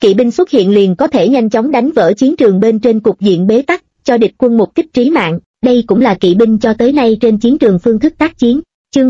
kỵ binh xuất hiện liền có thể nhanh chóng đánh vỡ chiến trường bên trên cục diện bế tắc, cho địch quân một kích trí mạng. Đây cũng là kỵ binh cho tới nay trên chiến trường phương thức tác chiến. Chương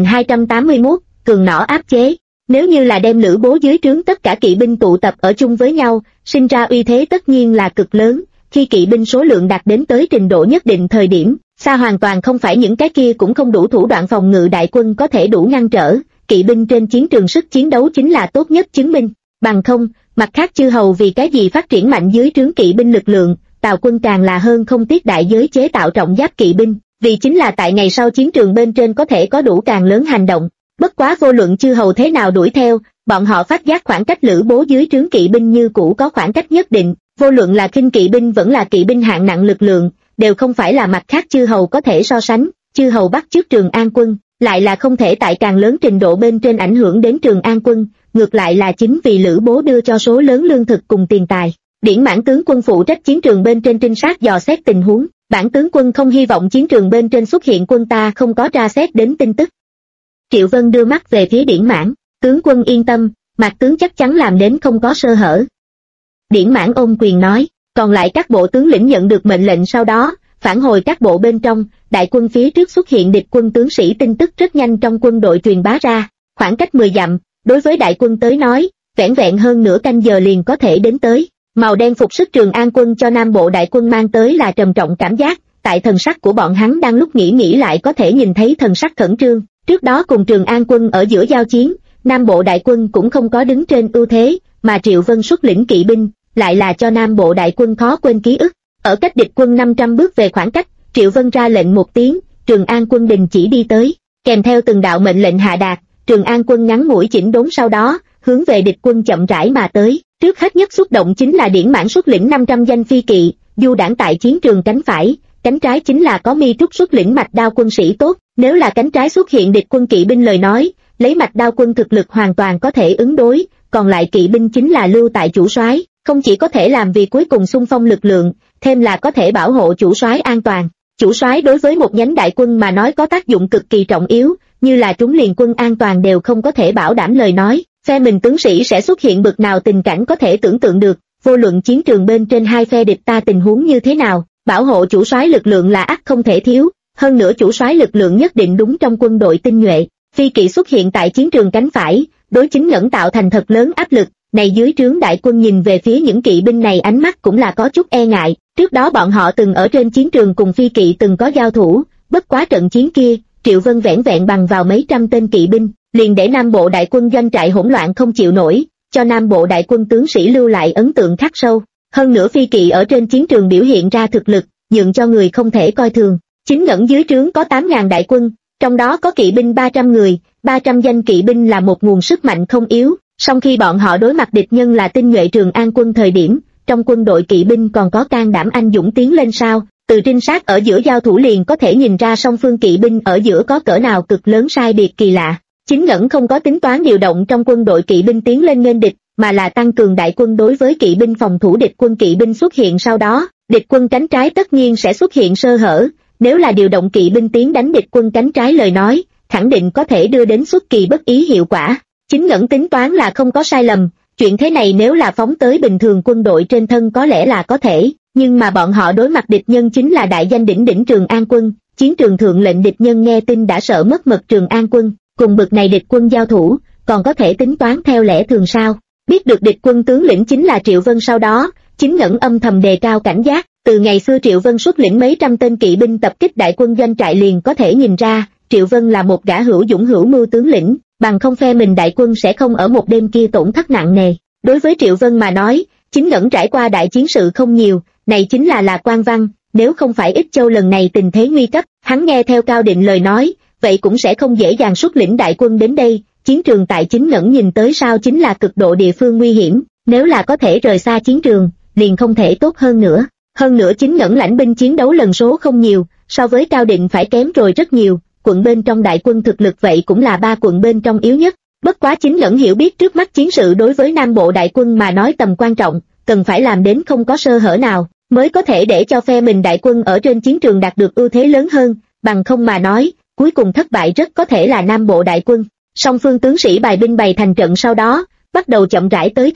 2281, cường nỏ áp chế. Nếu như là đem Lữ Bố dưới trướng tất cả kỵ binh tụ tập ở chung với nhau, sinh ra uy thế tất nhiên là cực lớn. Khi kỵ binh số lượng đạt đến tới trình độ nhất định thời điểm, xa hoàn toàn không phải những cái kia cũng không đủ thủ đoạn phòng ngự đại quân có thể đủ ngăn trở. Kỵ binh trên chiến trường sức chiến đấu chính là tốt nhất chứng minh. Bằng không, mặt khác chư hầu vì cái gì phát triển mạnh dưới trướng kỵ binh lực lượng, Tào quân càng là hơn không tiếc đại giới chế tạo trọng giáp kỵ binh, vì chính là tại ngày sau chiến trường bên trên có thể có đủ càng lớn hành động. Bất quá vô luận chư hầu thế nào đuổi theo, bọn họ phát giác khoảng cách Lữ Bố dưới trướng kỵ binh như cũ có khoảng cách nhất định, vô luận là khinh kỵ binh vẫn là kỵ binh hạng nặng lực lượng, đều không phải là mặt khác chư hầu có thể so sánh. Chư hầu bắt trước Trường An quân, lại là không thể tại càng lớn trình độ bên trên ảnh hưởng đến Trường An quân, ngược lại là chính vì Lữ Bố đưa cho số lớn lương thực cùng tiền tài. Điển Mãn tướng quân phụ trách chiến trường bên trên trinh sát dò xét tình huống, Bản tướng quân không hy vọng chiến trường bên trên xuất hiện quân ta không có tra xét đến tin tức. Triệu Vân đưa mắt về phía Điển Mãn, tướng quân yên tâm, Mạc tướng chắc chắn làm đến không có sơ hở. Điển Mãn ôm quyền nói, còn lại các bộ tướng lĩnh nhận được mệnh lệnh sau đó, phản hồi các bộ bên trong, đại quân phía trước xuất hiện địch quân tướng sĩ tin tức rất nhanh trong quân đội truyền bá ra, khoảng cách 10 dặm, đối với đại quân tới nói, vẻn vẹn hơn nửa canh giờ liền có thể đến tới. Màu đen phục sức Trường An quân cho Nam Bộ đại quân mang tới là trầm trọng cảm giác, tại thần sắc của bọn hắn đang lúc nghĩ lại có thể nhìn thấy thần sắc khẩn trương. Trước đó cùng Trường An quân ở giữa giao chiến, Nam Bộ đại quân cũng không có đứng trên ưu thế, mà Triệu Vân xuất lĩnh kỵ binh, lại là cho Nam Bộ đại quân khó quên ký ức. Ở cách địch quân 500 bước về khoảng cách, Triệu Vân ra lệnh một tiếng, Trường An quân đình chỉ đi tới, kèm theo từng đạo mệnh lệnh hạ đạt, Trường An quân ngắn ngủi chỉnh đốn sau đó, hướng về địch quân chậm rãi mà tới. Trước hết nhất xúc động chính là Điển Mãn xuất lĩnh 500 danh phi kỵ, du đảng tại chiến trường cánh phải, cánh trái chính là có Mi Trúc xuất lĩnh mạch đao quân sĩ tốt. Nếu là cánh trái xuất hiện địch quân kỵ binh lời nói, lấy mạch đao quân thực lực hoàn toàn có thể ứng đối, còn lại kỵ binh chính là lưu tại chủ soái, không chỉ có thể làm vì cuối cùng xung phong lực lượng, thêm là có thể bảo hộ chủ soái an toàn. Chủ soái đối với một nhánh đại quân mà nói có tác dụng cực kỳ trọng yếu, như là trúng liền quân an toàn đều không có thể bảo đảm lời nói, phe mình tướng sĩ sẽ xuất hiện bực nào tình cảnh có thể tưởng tượng được. Vô luận chiến trường bên trên hai phe địch ta tình huống như thế nào, bảo hộ chủ soái lực lượng là ắt không thể thiếu. Hơn nữa chủ soái lực lượng nhất định đúng trong quân đội tinh nhuệ. Phi kỵ xuất hiện tại chiến trường cánh phải, đối Chính Ngẩn tạo thành thật lớn áp lực. Này dưới trướng đại quân nhìn về phía những kỵ binh này ánh mắt cũng là có chút e ngại. Trước đó bọn họ từng ở trên chiến trường cùng phi kỵ từng có giao thủ, bất quá trận chiến kia, Triệu Vân vẻn vẹn bằng vào mấy trăm tên kỵ binh, liền để Nam Bộ đại quân doanh trại hỗn loạn không chịu nổi, cho Nam Bộ đại quân tướng sĩ lưu lại ấn tượng khắc sâu. Hơn nữa phi kỵ ở trên chiến trường biểu hiện ra thực lực, nhượng cho người không thể coi thường. Chính Ngẩn dưới trướng có 8.000 đại quân, trong đó có kỵ binh 300 người, 300 danh kỵ binh là một nguồn sức mạnh không yếu. Song khi bọn họ đối mặt địch nhân là tinh nhuệ Trường An quân thời điểm, trong quân đội kỵ binh còn có can đảm anh dũng tiến lên sao? Từ trinh sát ở giữa giao thủ liền có thể nhìn ra song phương kỵ binh ở giữa có cỡ nào cực lớn sai biệt kỳ lạ. Chính Ngẩn không có tính toán điều động trong quân đội kỵ binh tiến lên nghênh địch, mà là tăng cường đại quân đối với kỵ binh phòng thủ địch quân kỵ binh xuất hiện sau đó, địch quân cánh trái tất nhiên sẽ xuất hiện sơ hở. Nếu là điều động kỵ binh tiến đánh địch quân cánh trái lời nói, khẳng định có thể đưa đến xuất kỳ bất ý hiệu quả. Chính Ngẩn tính toán là không có sai lầm, chuyện thế này nếu là phóng tới bình thường quân đội trên thân có lẽ là có thể, nhưng mà bọn họ đối mặt địch nhân chính là đại danh đỉnh đỉnh Trường An quân, chiến trường thượng lệnh địch nhân nghe tin đã sợ mất mật Trường An quân, cùng bực này địch quân giao thủ, còn có thể tính toán theo lẽ thường sao? Biết được địch quân tướng lĩnh chính là Triệu Vân sau đó, Chính Ngẩn âm thầm đề cao cảnh giác. Từ ngày xưa Triệu Vân xuất lĩnh mấy trăm tên kỵ binh tập kích đại quân doanh trại liền có thể nhìn ra, Triệu Vân là một gã hữu dũng hữu mưu tướng lĩnh, bằng không phe mình đại quân sẽ không ở một đêm kia tổn thất nặng nề. Đối với Triệu Vân mà nói, Chính Ngẩn trải qua đại chiến sự không nhiều, này chính là quan văn, nếu không phải Ích Châu lần này tình thế nguy cấp, hắn nghe theo Cao Định lời nói, vậy cũng sẽ không dễ dàng xuất lĩnh đại quân đến đây. Chiến trường tại Chính Ngẩn nhìn tới sao chính là cực độ địa phương nguy hiểm, nếu là có thể rời xa chiến trường, liền không thể tốt hơn nữa. Hơn nữa Chính Ngẩn lãnh binh chiến đấu lần số không nhiều, so với Cao Định phải kém rồi rất nhiều, quận bên trong đại quân thực lực vậy cũng là 3 quận bên trong yếu nhất. Bất quá Chính Ngẩn hiểu biết trước mắt chiến sự đối với Nam Bộ đại quân mà nói tầm quan trọng, cần phải làm đến không có sơ hở nào, mới có thể để cho phe mình đại quân ở trên chiến trường đạt được ưu thế lớn hơn, bằng không mà nói, cuối cùng thất bại rất có thể là Nam Bộ đại quân. Song phương tướng sĩ bài binh bày thành trận sau đó, bắt đầu chậm rãi tới gần,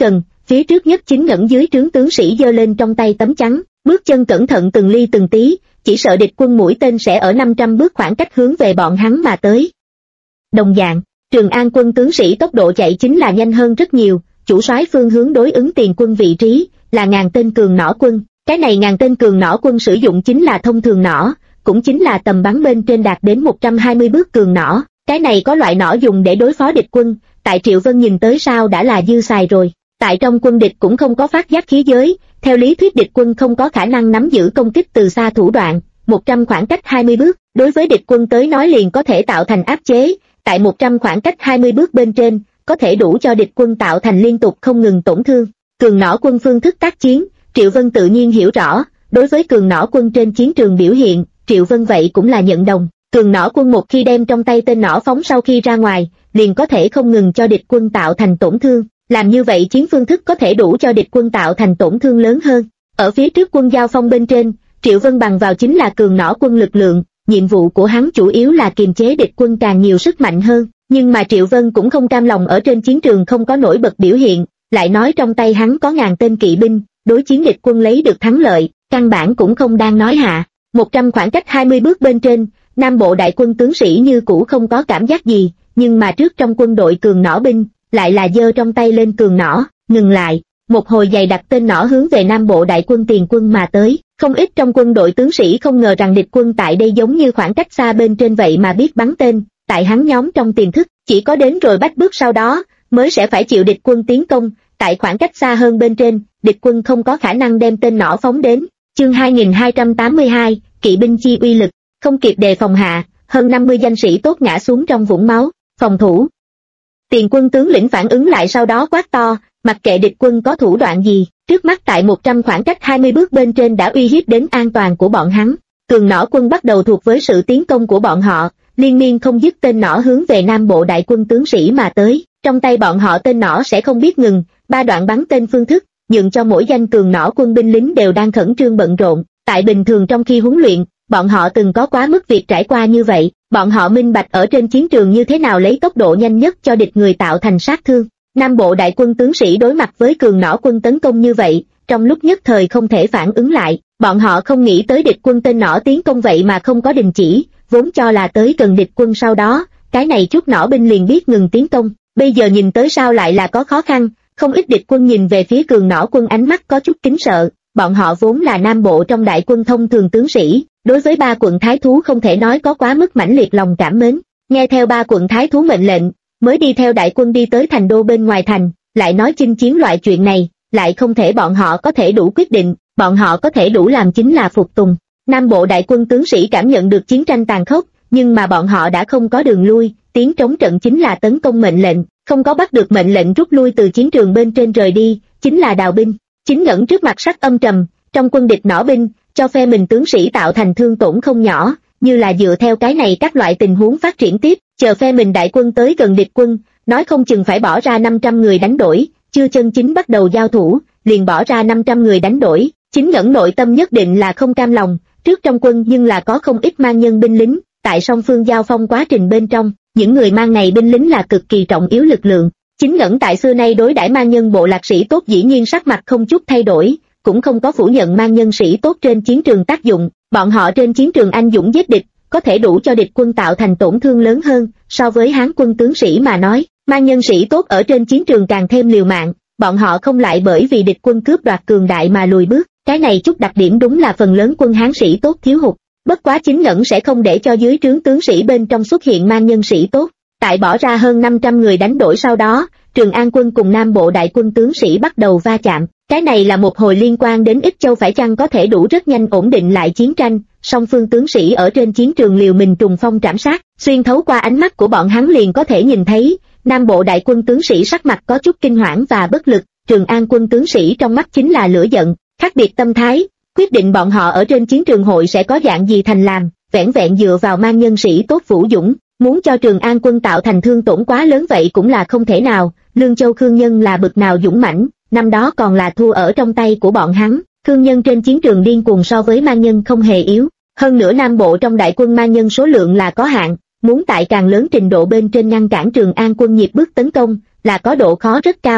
Phía trước nhất Chính Ngẩn dưới trướng tướng sĩ giơ lên trong tay tấm chắn, bước chân cẩn thận từng ly từng tí, chỉ sợ địch quân mũi tên sẽ ở 500 bước khoảng cách hướng về bọn hắn mà tới. Đồng dạng, Trường An quân tướng sĩ tốc độ chạy chính là nhanh hơn rất nhiều, chủ soái phương hướng đối ứng tiền quân vị trí, là ngàn tên cường nỏ quân. Cái này ngàn tên cường nỏ quân sử dụng chính là thông thường nỏ, cũng chính là tầm bắn bên trên đạt đến 120 bước cường nỏ. Cái này có loại nỏ dùng để đối phó địch quân, tại Triệu Vân nhìn tới sao đã là dư xài rồi. Tại trong quân địch cũng không có phát giác khí giới, theo lý thuyết địch quân không có khả năng nắm giữ công kích từ xa thủ đoạn, 100 khoảng cách 20 bước, đối với địch quân tới nói liền có thể tạo thành áp chế, tại 100 khoảng cách 20 bước bên trên, có thể đủ cho địch quân tạo thành liên tục không ngừng tổn thương. Cường nỏ quân phương thức tác chiến, Triệu Vân tự nhiên hiểu rõ, đối với cường nỏ quân trên chiến trường biểu hiện, Triệu Vân vậy cũng là nhận đồng. Cường nỏ quân một khi đem trong tay tên nỏ phóng sau khi ra ngoài, liền có thể không ngừng cho địch quân tạo thành tổn thương, làm như vậy chiến phương thức có thể đủ cho địch quân tạo thành tổn thương lớn hơn. Ở phía trước quân giao phong bên trên, Triệu Vân bằng vào chính là cường nỏ quân lực lượng, nhiệm vụ của hắn chủ yếu là kiềm chế địch quân càng nhiều sức mạnh hơn, nhưng mà Triệu Vân cũng không cam lòng ở trên chiến trường không có nổi bật biểu hiện, lại nói trong tay hắn có ngàn tên kỵ binh, đối chiến địch quân lấy được thắng lợi, căn bản cũng không đang nói hạ. 100 khoảng cách 20 bước bên trên, Nam Bộ đại quân tướng sĩ như cũ không có cảm giác gì, nhưng mà trước trong quân đội cường nỏ binh, lại là giơ trong tay lên cường nỏ, ngừng lại, một hồi dày đặt tên nỏ hướng về Nam Bộ đại quân tiền quân mà tới. Không ít trong quân đội tướng sĩ không ngờ rằng địch quân tại đây giống như khoảng cách xa bên trên vậy mà biết bắn tên, tại hắn nhóm trong tiềm thức, chỉ có đến rồi bách bước sau đó, mới sẽ phải chịu địch quân tiến công, tại khoảng cách xa hơn bên trên, địch quân không có khả năng đem tên nỏ phóng đến. Chương 2282, kỵ binh chi uy lực, không kịp đề phòng hạ, hơn 50 danh sĩ tốt ngã xuống trong vũng máu, phòng thủ. Tiền quân tướng lĩnh phản ứng lại sau đó quát to, mặc kệ địch quân có thủ đoạn gì, trước mắt tại 100 khoảng cách 20 bước bên trên đã uy hiếp đến an toàn của bọn hắn. Cường nỏ quân bắt đầu thuộc với sự tiến công của bọn họ, liên miên không dứt tên nỏ hướng về Nam Bộ đại quân tướng sĩ mà tới, trong tay bọn họ tên nỏ sẽ không biết ngừng, 3 đoạn bắn tên phương thức, nhượng cho mỗi danh cường nỏ quân binh lính đều đang khẩn trương bận rộn. Tại bình thường trong khi huấn luyện, bọn họ từng có quá mức việc trải qua như vậy, bọn họ minh bạch ở trên chiến trường như thế nào lấy tốc độ nhanh nhất cho địch người tạo thành sát thương. Nam Bộ đại quân tướng sĩ đối mặt với cường nỏ quân tấn công như vậy, trong lúc nhất thời không thể phản ứng lại, bọn họ không nghĩ tới địch quân tên nỏ tiến công vậy mà không có đình chỉ, vốn cho là tới gần địch quân sau đó, cái này chút nỏ binh liền biết ngừng tiến công, bây giờ nhìn tới sao lại là có khó khăn, không ít địch quân nhìn về phía cường nỏ quân ánh mắt có chút kính sợ, bọn họ vốn là Nam Bộ trong đại quân thông thường tướng sĩ, đối với 3 quận thái thú không thể nói có quá mức mãnh liệt lòng cảm mến, nghe theo 3 quận thái thú mệnh lệnh, mới đi theo đại quân đi tới thành đô bên ngoài thành, lại nói chinh chiến loại chuyện này, lại không thể bọn họ có thể đủ quyết định, bọn họ có thể đủ làm chính là phục tùng. Nam Bộ đại quân tướng sĩ cảm nhận được chiến tranh tàn khốc, nhưng mà bọn họ đã không có đường lui, tiến trống trận chính là tấn công mệnh lệnh, không có bắt được mệnh lệnh rút lui từ chiến trường bên trên rời đi, chính là đào binh. Chính Ngẩn trước mặt sắc âm trầm, trong quân địch nỏ binh, cho phe mình tướng sĩ tạo thành thương tổn không nhỏ, như là dựa theo cái này các loại tình huống phát triển tiếp, chờ phe mình đại quân tới gần địch quân, nói không chừng phải bỏ ra 500 người đánh đổi, chưa chân chính bắt đầu giao thủ, liền bỏ ra 500 người đánh đổi. Chính Ngẩn nội tâm nhất định là không cam lòng, trước trong quân nhưng là có không ít mang nhân binh lính, tại song phương giao phong quá trình bên trong, những người mang này binh lính là cực kỳ trọng yếu lực lượng. Chính Ngẩn tại xưa nay đối đãi mang nhân bộ lạc sĩ tốt dĩ nhiên sắc mặt không chút thay đổi, cũng không có phủ nhận mang nhân sĩ tốt trên chiến trường tác dụng, bọn họ trên chiến trường anh dũng giết địch, có thể đủ cho địch quân tạo thành tổn thương lớn hơn, so với Hán quân tướng sĩ mà nói, mang nhân sĩ tốt ở trên chiến trường càng thêm liều mạng, bọn họ không lại bởi vì địch quân cướp đoạt cường đại mà lùi bước, cái này chút đặc điểm đúng là phần lớn quân Hán sĩ tốt thiếu hụt, bất quá Chính Ngẩn sẽ không để cho dưới trướng tướng sĩ bên trong xuất hiện mang nhân sĩ tốt. Tại bỏ ra hơn 500 người đánh đổi sau đó, Trường An quân cùng Nam Bộ đại quân tướng sĩ bắt đầu va chạm, cái này là một hồi liên quan đến Ích Châu phải chăng có thể đủ rất nhanh ổn định lại chiến tranh, song phương tướng sĩ ở trên chiến trường liều mình trùng phong trảm sát, xuyên thấu qua ánh mắt của bọn hắn liền có thể nhìn thấy, Nam Bộ đại quân tướng sĩ sắc mặt có chút kinh hoảng và bất lực, Trường An quân tướng sĩ trong mắt chính là lửa giận, khác biệt tâm thái, quyết định bọn họ ở trên chiến trường hội sẽ có dạng gì thành làm, vẻn vẹn dựa vào mang nhân sĩ tốt vũ dũng. Muốn cho Trường An quân tạo thành thương tổn quá lớn vậy cũng là không thể nào, Lương Châu Khương Nhân là bực nào dũng mãnh, năm đó còn là thua ở trong tay của bọn hắn, Khương Nhân trên chiến trường điên cuồng so với mang nhân không hề yếu, hơn nữa Nam Bộ trong đại quân mang nhân số lượng là có hạn, muốn tại càng lớn trình độ bên trên ngăn cản Trường An quân nhịp bước tấn công, là có độ khó rất cao.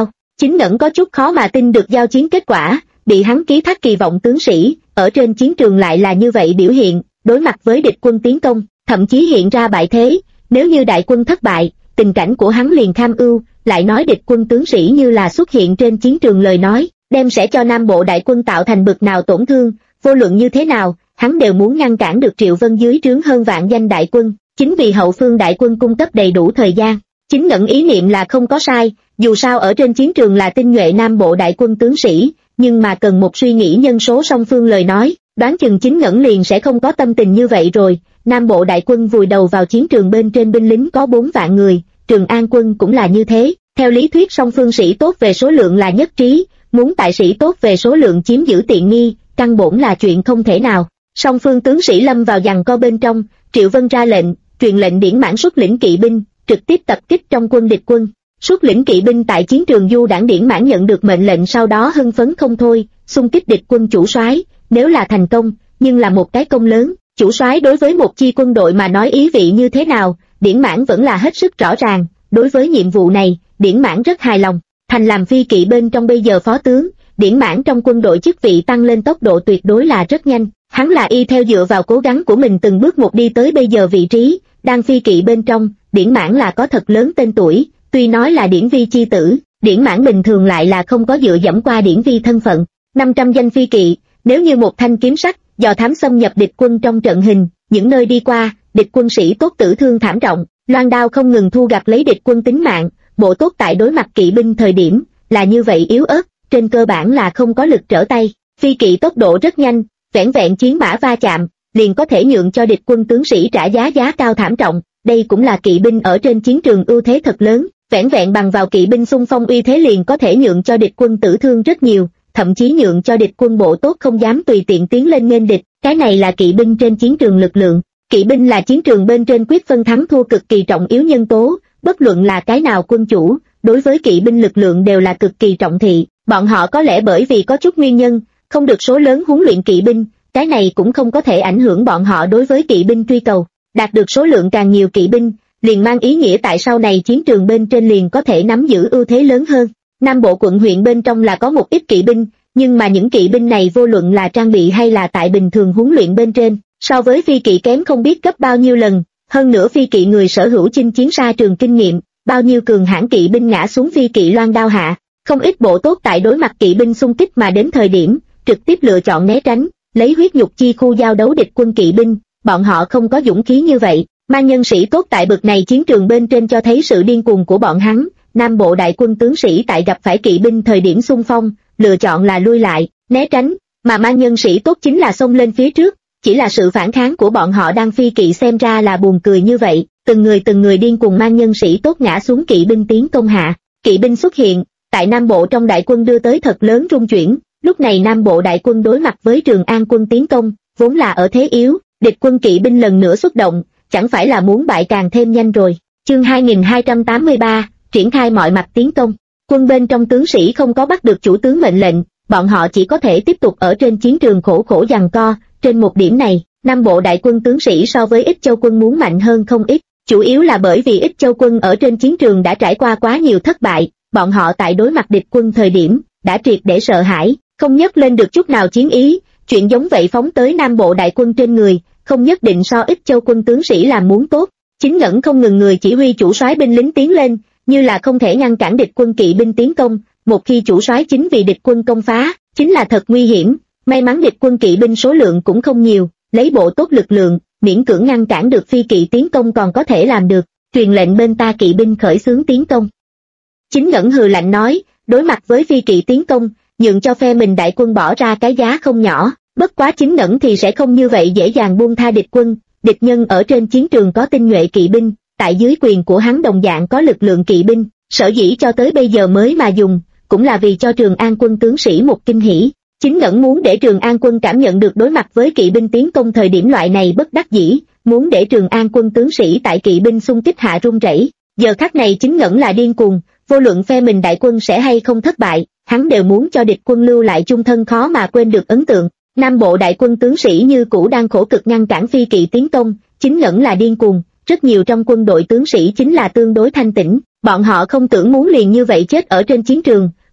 Chính Ngẩn có chút khó mà tin được giao chiến kết quả, bị hắn ký thác kỳ vọng tướng sĩ, ở trên chiến trường lại là như vậy biểu hiện, đối mặt với địch quân tiến công, thậm chí hiện ra bại thế, nếu như đại quân thất bại, tình cảnh của hắn liền tham ưu, lại nói địch quân tướng sĩ như là xuất hiện trên chiến trường lời nói, đem sẽ cho Nam Bộ đại quân tạo thành bực nào tổn thương, vô luận như thế nào, hắn đều muốn ngăn cản được Triệu Vân dưới trướng hơn vạn danh đại quân, chính vì hậu phương đại quân cung cấp đầy đủ thời gian. Chính Ngẩn ý niệm là không có sai, dù sao ở trên chiến trường là tinh nhuệ Nam Bộ đại quân tướng sĩ, nhưng mà cần một suy nghĩ nhân số song phương lời nói, đoán chừng Chính Ngẩn liền sẽ không có tâm tình như vậy rồi. Nam Bộ đại quân vùi đầu vào chiến trường bên trên binh lính có 4 vạn người, Trường An quân cũng là như thế, theo lý thuyết song phương sĩ tốt về số lượng là nhất trí, muốn tại sĩ tốt về số lượng chiếm giữ tiện nghi, căn bổn là chuyện không thể nào. Song phương tướng sĩ lâm vào giằng co bên trong, Triệu Vân ra lệnh, truyền lệnh Điển Mãn xuất lĩnh kỵ binh, trực tiếp tập kích trong quân địch quân. Xuất lĩnh kỵ binh tại chiến trường du đảng Điển Mãn nhận được mệnh lệnh sau đó hưng phấn không thôi, xung kích địch quân chủ soái, nếu là thành công, nhưng là một cái công lớn, chủ soái đối với một chi quân đội mà nói ý vị như thế nào, Điển Mãn vẫn là hết sức rõ ràng, đối với nhiệm vụ này, Điển Mãn rất hài lòng, thành làm phi kỵ bên trong bây giờ phó tướng, Điển Mãn trong quân đội chức vị tăng lên tốc độ tuyệt đối là rất nhanh, hắn là y theo dựa vào cố gắng của mình từng bước một đi tới bây giờ vị trí, đang phi kỵ bên trong, Điển Mãn là có thật lớn tên tuổi, tuy nói là Điển Vi chi tử, Điển Mãn bình thường lại là không có dựa dẫm qua Điển Vi thân phận, 500 danh phi kỵ, nếu như một thanh kiếm sắc, dò thám xâm nhập địch quân trong trận hình, những nơi đi qua, địch quân sĩ tốt tử thương thảm trọng, loan đao không ngừng thu gặt lấy địch quân tính mạng, bộ tốt tại đối mặt kỵ binh thời điểm, là như vậy yếu ớt, trên cơ bản là không có lực trở tay, phi kỵ tốc độ rất nhanh, vẻn vẹn chiến mã va chạm, liền có thể nhượng cho địch quân tướng sĩ trả giá cao thảm trọng, đây cũng là kỵ binh ở trên chiến trường ưu thế thật lớn, vẻn vẹn bằng vào kỵ binh xung phong uy thế liền có thể nhượng cho địch quân tử thương rất nhiều, thậm chí nhượng cho địch quân bộ tốt không dám tùy tiện tiến lên nghênh địch, cái này là kỵ binh trên chiến trường lực lượng. Kỵ binh là chiến trường bên trên quyết phân thắng thua cực kỳ trọng yếu nhân tố, bất luận là cái nào quân chủ, đối với kỵ binh lực lượng đều là cực kỳ trọng thị, bọn họ có lẽ bởi vì có chút nguyên nhân, không được số lớn huấn luyện kỵ binh, cái này cũng không có thể ảnh hưởng bọn họ đối với kỵ binh truy cầu, đạt được số lượng càng nhiều kỵ binh, liền mang ý nghĩa tại sau này chiến trường bên trên liền có thể nắm giữ ưu thế lớn hơn. Nam Bộ quận huyện bên trong là có một ít kỵ binh, nhưng mà những kỵ binh này vô luận là trang bị hay là tại bình thường huấn luyện bên trên, so với phi kỵ kém không biết gấp bao nhiêu lần, hơn nữa phi kỵ người sở hữu chinh chiến xa trường kinh nghiệm, bao nhiêu cường hãn kỵ binh ngã xuống phi kỵ loan đao hạ, không ít bộ tốt tại đối mặt kỵ binh xung kích mà đến thời điểm, trực tiếp lựa chọn né tránh, lấy huyết nhục chi khu giao đấu địch quân kỵ binh, bọn họ không có dũng khí như vậy, mang nhân sĩ tốt tại bực này chiến trường bên trên cho thấy sự điên cuồng của bọn hắn. Nam Bộ đại quân tướng sĩ tại gặp phải kỵ binh thời điểm xung phong, lựa chọn là lui lại, né tránh, mà mang nhân sĩ tốt chính là xông lên phía trước, chỉ là sự phản kháng của bọn họ đang phi kỵ xem ra là buồn cười như vậy, từng người điên cuồng mang nhân sĩ tốt ngã xuống kỵ binh tiến công hạ. Kỵ binh xuất hiện, tại Nam Bộ trong đại quân đưa tới thật lớn rung chuyển, lúc này Nam Bộ đại quân đối mặt với Trường An quân tiến công, vốn là ở thế yếu, địch quân kỵ binh lần nữa xuất động, chẳng phải là muốn bại càng thêm nhanh rồi. Chương 2283, triển khai mọi mặt tiến công. Quân bên trong tướng sĩ không có bắt được chủ tướng mệnh lệnh, bọn họ chỉ có thể tiếp tục ở trên chiến trường khổ giằng co. Trên một điểm này, Nam Bộ đại quân tướng sĩ so với Ích Châu quân muốn mạnh hơn không ít, chủ yếu là bởi vì Ích Châu quân ở trên chiến trường đã trải qua quá nhiều thất bại, bọn họ tại đối mặt địch quân thời điểm, đã triệt để sợ hãi, không nhấc lên được chút nào chiến ý, chuyện giống vậy phóng tới Nam Bộ đại quân trên người, không nhất định so Ích Châu quân tướng sĩ làm muốn tốt. Chính Ngẩn không ngừng người chỉ huy chủ soái binh lính tiến lên, như là không thể ngăn cản địch quân kỵ binh tiến công, một khi chủ soái chính vì địch quân công phá, chính là thật nguy hiểm. May mắn địch quân kỵ binh số lượng cũng không nhiều, lấy bộ tốt lực lượng, miễn cưỡng ngăn cản được phi kỵ tiến công còn có thể làm được, truyền lệnh bên ta kỵ binh khởi xướng tiến công. Chính Ngẩn hừ lạnh nói, đối mặt với phi kỵ tiến công, nhượng cho phe mình đại quân bỏ ra cái giá không nhỏ, bất quá Chính Ngẩn thì sẽ không như vậy dễ dàng buông tha địch quân, địch nhân ở trên chiến trường có tinh nhuệ kỵ binh, tại dưới quyền của hắn đồng dạng có lực lượng kỵ binh, sở dĩ cho tới bây giờ mới mà dùng, cũng là vì cho Trường An quân tướng sĩ một kinh hỉ. Chính Ngẩn muốn để Trường An quân cảm nhận được đối mặt với kỵ binh tiến công thời điểm loại này bất đắc dĩ, muốn để Trường An quân tướng sĩ tại kỵ binh xung kích hạ run rẩy. Giờ khắc này Chính Ngẩn là điên cuồng, vô luận phe mình đại quân sẽ hay không thất bại, hắn đều muốn cho địch quân lưu lại chung thân khó mà quên được ấn tượng. Nam Bộ đại quân tướng sĩ như cũ đang khổ cực ngăn cản phi kỵ tiến công, Chính Ngẩn là điên cuồng, rất nhiều trong quân đội tướng sĩ chính là tương đối thanh tĩnh, bọn họ không tưởng muốn liền như vậy chết ở trên chiến trường.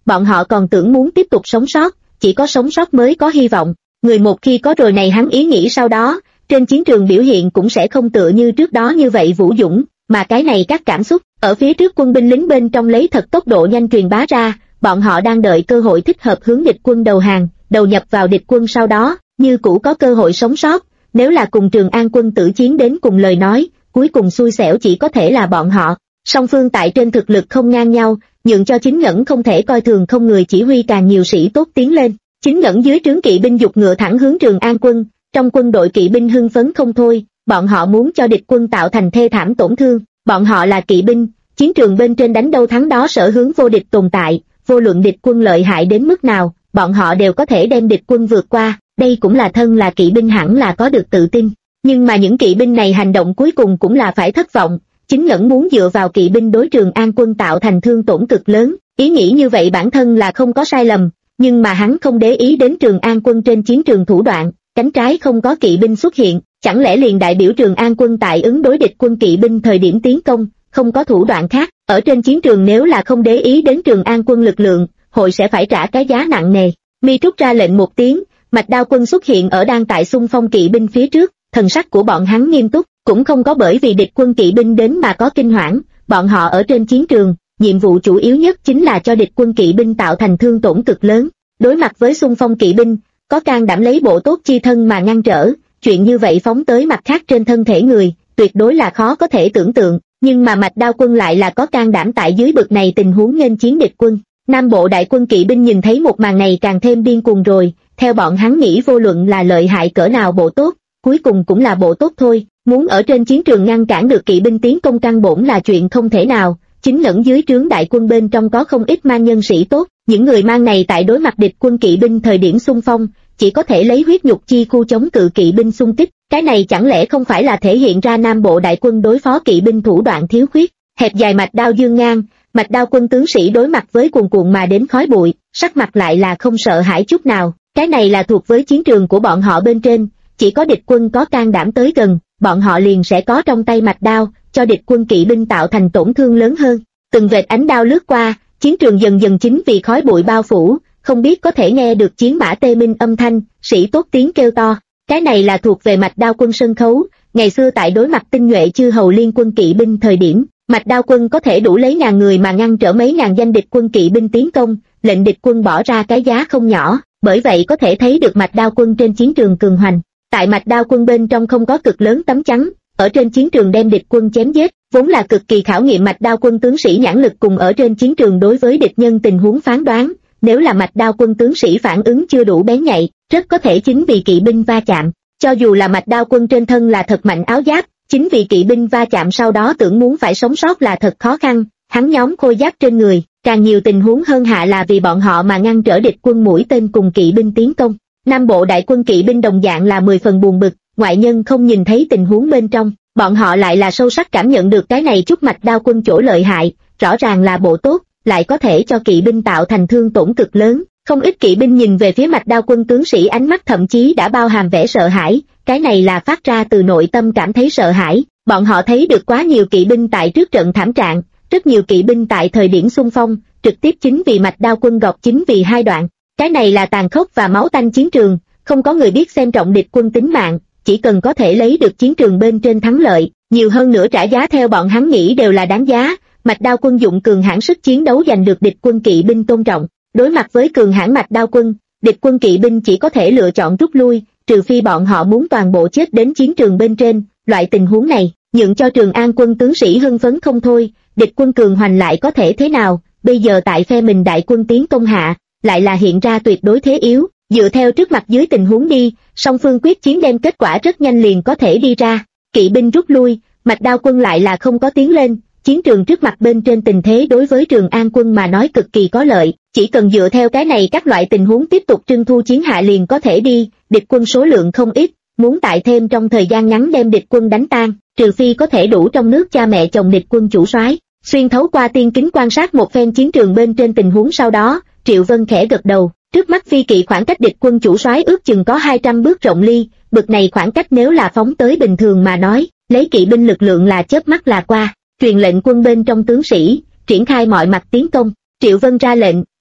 bọn họ còn tưởng muốn tiếp tục sống sót, chỉ có sống sót mới có hy vọng. Người một khi có rồi này hắn ý nghĩ sau đó, trên chiến trường biểu hiện cũng sẽ không tựa như trước đó như vậy vũ dũng, mà cái này các cảm xúc, ở phía trước quân binh lính bên trong lấy thật tốc độ nhanh truyền bá ra, bọn họ đang đợi cơ hội thích hợp hướng địch quân đầu hàng, đầu nhập vào địch quân sau đó, như cũ có cơ hội sống sót, nếu là cùng Trường An quân tử chiến đến cùng lời nói, cuối cùng xui xẻo chỉ có thể là bọn họ. Song phương tại trên thực lực không ngang nhau, nhượng cho Chính Ngẩn không thể coi thường không người chỉ huy càng nhiều sĩ tốt tiến lên. Chính Ngẩn dưới trướng kỵ binh dục ngựa thẳng hướng Trường An quân, trong quân đội kỵ binh hưng phấn không thôi, bọn họ muốn cho địch quân tạo thành thê thảm tổn thương, bọn họ là kỵ binh, chiến trường bên trên đánh đâu thắng đó sở hướng vô địch tồn tại, vô luận địch quân lợi hại đến mức nào, bọn họ đều có thể đem địch quân vượt qua, đây cũng là thân là kỵ binh hẳn là có được tự tin. Nhưng mà những kỵ binh này hành động cuối cùng cũng là phải thất vọng, Chính Ngẩn muốn dựa vào kỵ binh đối Trường An quân tạo thành thương tổn cực lớn, ý nghĩ như vậy bản thân là không có sai lầm, nhưng mà hắn không để ý đến Trường An quân trên chiến trường thủ đoạn, cánh trái không có kỵ binh xuất hiện, chẳng lẽ liền đại biểu Trường An quân tại ứng đối địch quân kỵ binh thời điểm tiến công, không có thủ đoạn khác, ở trên chiến trường nếu là không để ý đến Trường An quân lực lượng, hội sẽ phải trả cái giá nặng nề. Mi Trúc ra lệnh một tiếng, Mạch Đao quân xuất hiện ở đang tại xung phong kỵ binh phía trước, thần sắc của bọn hắn nghiêm túc, cũng không có bởi vì địch quân kỵ binh đến mà có kinh hoảng, bọn họ ở trên chiến trường, nhiệm vụ chủ yếu nhất chính là cho địch quân kỵ binh tạo thành thương tổn cực lớn. Đối mặt với xung phong kỵ binh, có can đảm lấy bộ tốt chi thân mà ngăn trở, chuyện như vậy phóng tới mặt khác trên thân thể người, tuyệt đối là khó có thể tưởng tượng, nhưng mà Mạch Đao quân lại là có can đảm tại dưới bực này tình huống nghênh chiến địch quân. Nam bộ đại quân kỵ binh nhìn thấy một màn này càng thêm điên cuồng rồi, theo bọn hắn nghĩ vô luận là lợi hại cỡ nào bộ tốt, cuối cùng cũng là bộ tốt thôi, muốn ở trên chiến trường ngăn cản được kỵ binh tiến công căn bổn là chuyện không thể nào. Chính Ngẩn dưới trướng đại quân bên trong có không ít mang nhân sĩ tốt, những người mang này tại đối mặt địch quân kỵ binh thời điểm xung phong, chỉ có thể lấy huyết nhục chi khu chống cự kỵ binh xung kích, cái này chẳng lẽ không phải là thể hiện ra Nam bộ đại quân đối phó kỵ binh thủ đoạn thiếu khuyết. Hẹp dài mạch đao dương ngang, Mạch Đao quân tướng sĩ đối mặt với cuồn cuộn mà đến khói bụi, sắc mặt lại là không sợ hãi chút nào, cái này là thuộc với chiến trường của bọn họ bên trên, chỉ có địch quân có can đảm tới gần, bọn họ liền sẽ có trong tay mạch đao, cho địch quân kỵ binh tạo thành tổn thương lớn hơn. Từng vệt ánh đao lướt qua, chiến trường dần dần chính vì khói bụi bao phủ, không biết có thể nghe được chiến mã tê minh âm thanh, sĩ tốt tiếng kêu to, cái này là thuộc về Mạch Đao quân sân khấu, ngày xưa tại đối mặt tinh nhuệ chư hầu liên quân kỵ binh thời điểm. Mạch Đao quân có thể đủ lấy ngàn người mà ngăn trở mấy ngàn danh địch quân kỵ binh tiến công, lệnh địch quân bỏ ra cái giá không nhỏ, bởi vậy có thể thấy được Mạch Đao quân trên chiến trường cường hoành. Tại Mạch Đao quân bên trong không có cực lớn tấm chắn, ở trên chiến trường đem địch quân chém giết, vốn là cực kỳ khảo nghiệm Mạch Đao quân tướng sĩ nhãn lực cùng ở trên chiến trường đối với địch nhân tình huống phán đoán, nếu là Mạch Đao quân tướng sĩ phản ứng chưa đủ bén nhạy, rất có thể chính vì kỵ binh va chạm. Cho dù là Mạch Đao quân trên thân là thật mạnh áo giáp, chính vì kỵ binh va chạm sau đó tưởng muốn phải sống sót là thật khó khăn, hắn nhóm khôi giáp trên người, càng nhiều tình huống hơn hạ là vì bọn họ mà ngăn trở địch quân mũi tên cùng kỵ binh tiến công. Nam bộ đại quân kỵ binh đồng dạng là 10 phần buồn bực, ngoại nhân không nhìn thấy tình huống bên trong, bọn họ lại là sâu sắc cảm nhận được cái này chút Mạch Đao quân chỗ lợi hại, rõ ràng là bộ tốt, lại có thể cho kỵ binh tạo thành thương tổn cực lớn. Không ít kỵ binh nhìn về phía Mạch Đao quân tướng sĩ ánh mắt thậm chí đã bao hàm vẻ sợ hãi, cái này là phát ra từ nội tâm cảm thấy sợ hãi, bọn họ thấy được quá nhiều kỵ binh tại trước trận thảm trạng, rất nhiều kỵ binh tại thời điểm xung phong, trực tiếp chính vì Mạch Đao quân gọt chính vì hai đoạn, cái này là tàn khốc và máu tanh chiến trường, không có người biết xem trọng địch quân tính mạng, chỉ cần có thể lấy được chiến trường bên trên thắng lợi, nhiều hơn nữa trả giá theo bọn hắn nghĩ đều là đáng giá. Mạch Đao quân dụng cường hãn sức chiến đấu giành được địch quân kỵ binh tôn trọng. Đối mặt với cường hãn Mạch Đao quân, địch quân kỵ binh chỉ có thể lựa chọn rút lui, trừ phi bọn họ muốn toàn bộ chết đến chiến trường bên trên, loại tình huống này, nhượng cho Trường An quân tướng sĩ hưng phấn không thôi, địch quân cường hoành lại có thể thế nào, bây giờ tại phe mình đại quân tiến công hạ, lại là hiện ra tuyệt đối thế yếu, dựa theo trước mặt dưới tình huống đi, song phương quyết chiến đem kết quả rất nhanh liền có thể đi ra, kỵ binh rút lui, Mạch Đao quân lại là không có tiến lên. Chiến trường trước mặt bên trên tình thế đối với Trường An quân mà nói cực kỳ có lợi, chỉ cần dựa theo cái này các loại tình huống tiếp tục trưng thu chiến hạ liền có thể đi, địch quân số lượng không ít, muốn tại thêm trong thời gian ngắn đem địch quân đánh tan, trừ phi có thể đủ trong nước cha mẹ chồng địch quân chủ soái. Xuyên thấu qua tiên kính quan sát một phen chiến trường bên trên tình huống sau đó, Triệu Vân khẽ gật đầu, trước mắt phi kỵ khoảng cách địch quân chủ soái ước chừng có 200 bước rộng ly, bực này khoảng cách nếu là phóng tới bình thường mà nói, lấy kỵ binh lực lượng là chớp mắt là qua. Truyền lệnh quân bên trong tướng sĩ, triển khai mọi mặt tiến công, Triệu Vân ra lệnh,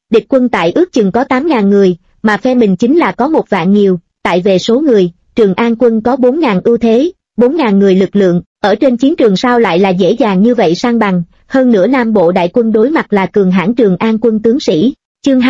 địch quân tại ước chừng có 8.000 người, mà phe mình chính là có 1 vạn nhiều. Tại về số người, Trường An quân có 4.000 ưu thế, 4.000 người lực lượng, ở trên chiến trường sao lại là dễ dàng như vậy san bằng, hơn nữa Nam Bộ đại quân đối mặt là cường hãn Trường An quân tướng sĩ. Chương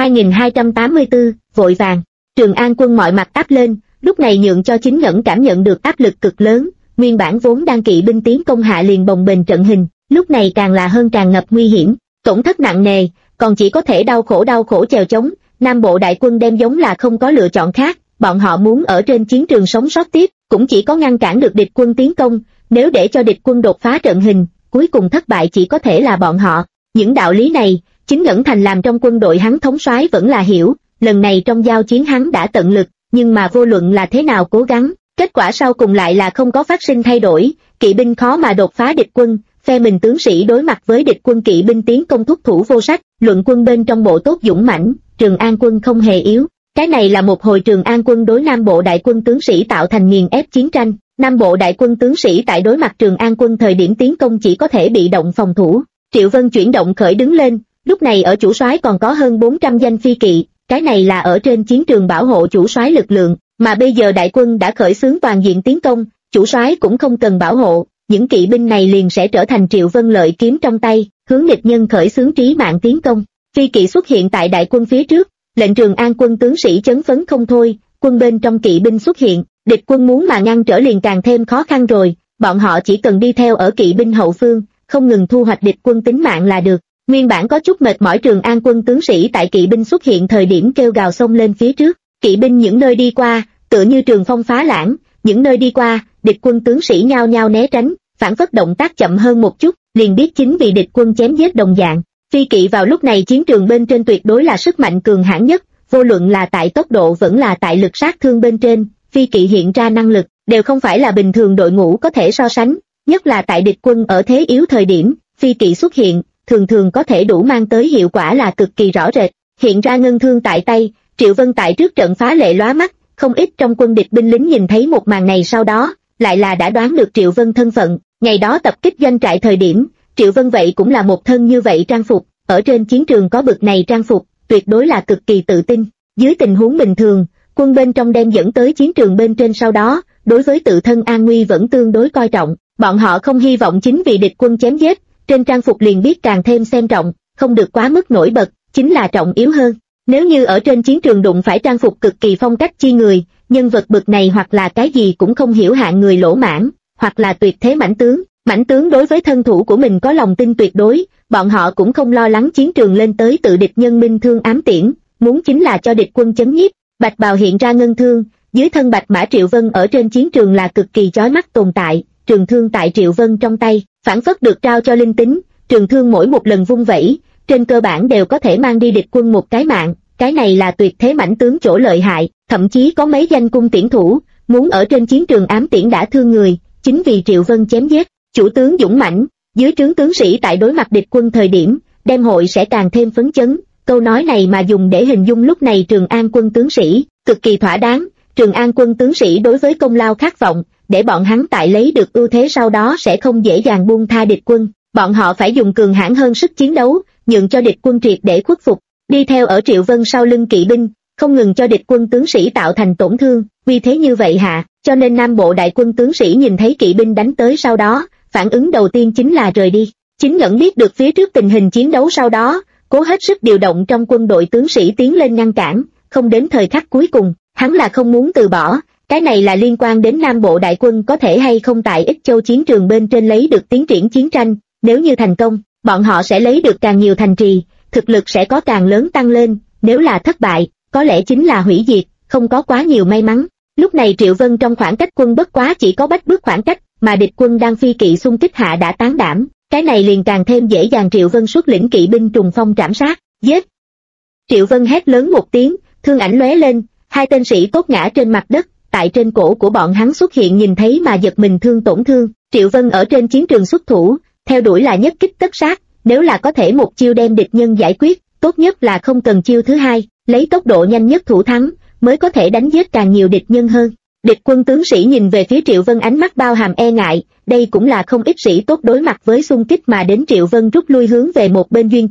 2284, vội vàng, Trường An quân mọi mặt áp lên, lúc này nhượng cho Chính Ngẩn cảm nhận được áp lực cực lớn, nguyên bản vốn đang kỵ binh tiến công hạ liền bồng bềnh trận hình, lúc này càng là hơn tràn ngập nguy hiểm, tổn thất nặng nề, còn chỉ có thể đau khổ chèo chống. Nam Bộ đại quân đem giống là không có lựa chọn khác, bọn họ muốn ở trên chiến trường sống sót tiếp, cũng chỉ có ngăn cản được địch quân tiến công, nếu để cho địch quân đột phá trận hình, cuối cùng thất bại chỉ có thể là bọn họ. Những đạo lý này, Chính Ngẩn Thành làm trong quân đội hắn thống soái vẫn là hiểu, lần này trong giao chiến hắn đã tận lực, nhưng mà vô luận là thế nào cố gắng, kết quả sau cùng lại là không có phát sinh thay đổi, kỵ binh khó mà đột phá địch quân, phe mình tướng sĩ đối mặt với địch quân kỵ binh tiến công thúc thủ vô sách, luận quân bên trong bộ tốt dũng mãnh, Trường An quân không hề yếu. Cái này là một hồi Trường An quân đối Nam Bộ đại quân tướng sĩ tạo thành nghiền ép chiến tranh. Nam Bộ đại quân tướng sĩ tại đối mặt Trường An quân thời điểm tiến công chỉ có thể bị động phòng thủ. Triệu Vân chuyển động khởi đứng lên, lúc này ở chủ soái còn có hơn 400 danh phi kỵ, cái này là ở trên chiến trường bảo hộ chủ soái lực lượng, mà bây giờ đại quân đã khởi xướng toàn diện tiến công, chủ soái cũng không cần bảo hộ, những kỵ binh này liền sẽ trở thành Triệu Vân lợi kiếm trong tay, hướng địch nhân khởi xướng trí mạng tiến công. Phi kỵ xuất hiện tại đại quân phía trước, lệnh Trường An quân tướng sĩ chấn phấn không thôi, quân bên trong kỵ binh xuất hiện, địch quân muốn mà ngăn trở liền càng thêm khó khăn rồi, bọn họ chỉ cần đi theo ở kỵ binh hậu phương, không ngừng thu hoạch địch quân tính mạng là được. Nguyên bản có chút mệt mỏi Trường An quân tướng sĩ tại kỵ binh xuất hiện thời điểm kêu gào xông lên phía trước, kỵ binh những nơi đi qua, tựa như trường phong phá lãng, những nơi đi qua, địch quân tướng sĩ nhao nhao né tránh, phản phất động tác chậm hơn một chút, liền biết chính vì địch quân chém giết đồng dạng. Phi kỵ vào lúc này chiến trường bên trên tuyệt đối là sức mạnh cường hãn nhất, vô luận là tại tốc độ vẫn là tại lực sát thương bên trên, phi kỵ hiện ra năng lực, đều không phải là bình thường đội ngũ có thể so sánh, nhất là tại địch quân ở thế yếu thời điểm, phi kỵ xuất hiện, thường có thể đủ mang tới hiệu quả là cực kỳ rõ rệt, hiện ra ngân thương tại tay, Triệu Vân tại trước trận phá lệ lóa mắt, không ít trong quân địch binh lính nhìn thấy một màn này sau đó, lại là đã đoán được Triệu Vân thân phận, ngày đó tập kích doanh trại thời điểm, Triệu Vân vậy cũng là một thân như vậy trang phục, ở trên chiến trường có bực này trang phục, tuyệt đối là cực kỳ tự tin. Dưới tình huống bình thường, quân bên trong đem dẫn tới chiến trường bên trên sau đó, đối với tự thân an nguy vẫn tương đối coi trọng, bọn họ không hy vọng chính vì địch quân chém giết, trên trang phục liền biết càng thêm xem trọng, không được quá mức nổi bật, chính là trọng yếu hơn. Nếu như ở trên chiến trường đụng phải trang phục cực kỳ phong cách chi người, nhân vật bực này hoặc là cái gì cũng không hiểu hạng người lỗ mãn, hoặc là tuyệt thế mãnh tướng đối với thân thủ của mình có lòng tin tuyệt đối, bọn họ cũng không lo lắng chiến trường lên tới tự địch nhân minh thương ám tiễn, muốn chính là cho địch quân chấn nhiếp. Bạch bào hiện ra ngân thương, dưới thân bạch mã Triệu Vân ở trên chiến trường là cực kỳ chói mắt tồn tại, trường thương tại Triệu Vân trong tay, phản phất được trao cho linh tính, trường thương mỗi một lần vung vẩy, trên cơ bản đều có thể mang đi địch quân một cái mạng, cái này là tuyệt thế mãnh tướng chỗ lợi hại, thậm chí có mấy danh cung tiễn thủ, muốn ở trên chiến trường ám tiễn đã thương người, chính vì Triệu Vân chém giết. Chủ tướng dũng mãnh, dưới trướng tướng sĩ tại đối mặt địch quân thời điểm, đem hội sẽ càng thêm phấn chấn, câu nói này mà dùng để hình dung lúc này Trường An quân tướng sĩ, cực kỳ thỏa đáng. Trường An quân tướng sĩ đối với công lao khát vọng, để bọn hắn tại lấy được ưu thế sau đó sẽ không dễ dàng buông tha địch quân, bọn họ phải dùng cường hãn hơn sức chiến đấu, nhượng cho địch quân triệt để khuất phục. Đi theo ở Triệu Vân sau lưng kỵ binh, không ngừng cho địch quân tướng sĩ tạo thành tổn thương, vì thế như vậy hạ, cho nên Nam Bộ đại quân tướng sĩ nhìn thấy kỵ binh đánh tới sau đó, phản ứng đầu tiên chính là rời đi. Chính Ngẩn biết được phía trước tình hình chiến đấu sau đó, cố hết sức điều động trong quân đội tướng sĩ tiến lên ngăn cản, không đến thời khắc cuối cùng, hắn là không muốn từ bỏ, cái này là liên quan đến Nam Bộ đại quân có thể hay không tại Ích Châu chiến trường bên trên lấy được tiến triển chiến tranh, nếu như thành công, bọn họ sẽ lấy được càng nhiều thành trì, thực lực sẽ có càng lớn tăng lên, nếu là thất bại, có lẽ chính là hủy diệt, không có quá nhiều may mắn. Lúc này Triệu Vân trong khoảng cách quân bất quá chỉ có bách bước khoảng cách, mà địch quân đang phi kỵ xung kích hạ đã tán đảm, cái này liền càng thêm dễ dàng. Triệu Vân xuất lĩnh kỵ binh trùng phong trảm sát, giết. Triệu Vân hét lớn một tiếng, thương ảnh lóe lên, hai tên sĩ tốt ngã trên mặt đất, tại trên cổ của bọn hắn xuất hiện nhìn thấy mà giật mình tổn thương. Triệu Vân ở trên chiến trường xuất thủ, theo đuổi là nhất kích tất sát, nếu là có thể một chiêu đem địch nhân giải quyết, tốt nhất là không cần chiêu thứ hai, lấy tốc độ nhanh nhất thủ thắng, mới có thể đánh giết càng nhiều địch nhân hơn. Địch quân tướng sĩ nhìn về phía Triệu Vân ánh mắt bao hàm e ngại, đây cũng là không ít sĩ tốt đối mặt với xung kích mà đến Triệu Vân rút lui hướng về một bên duyên cớ,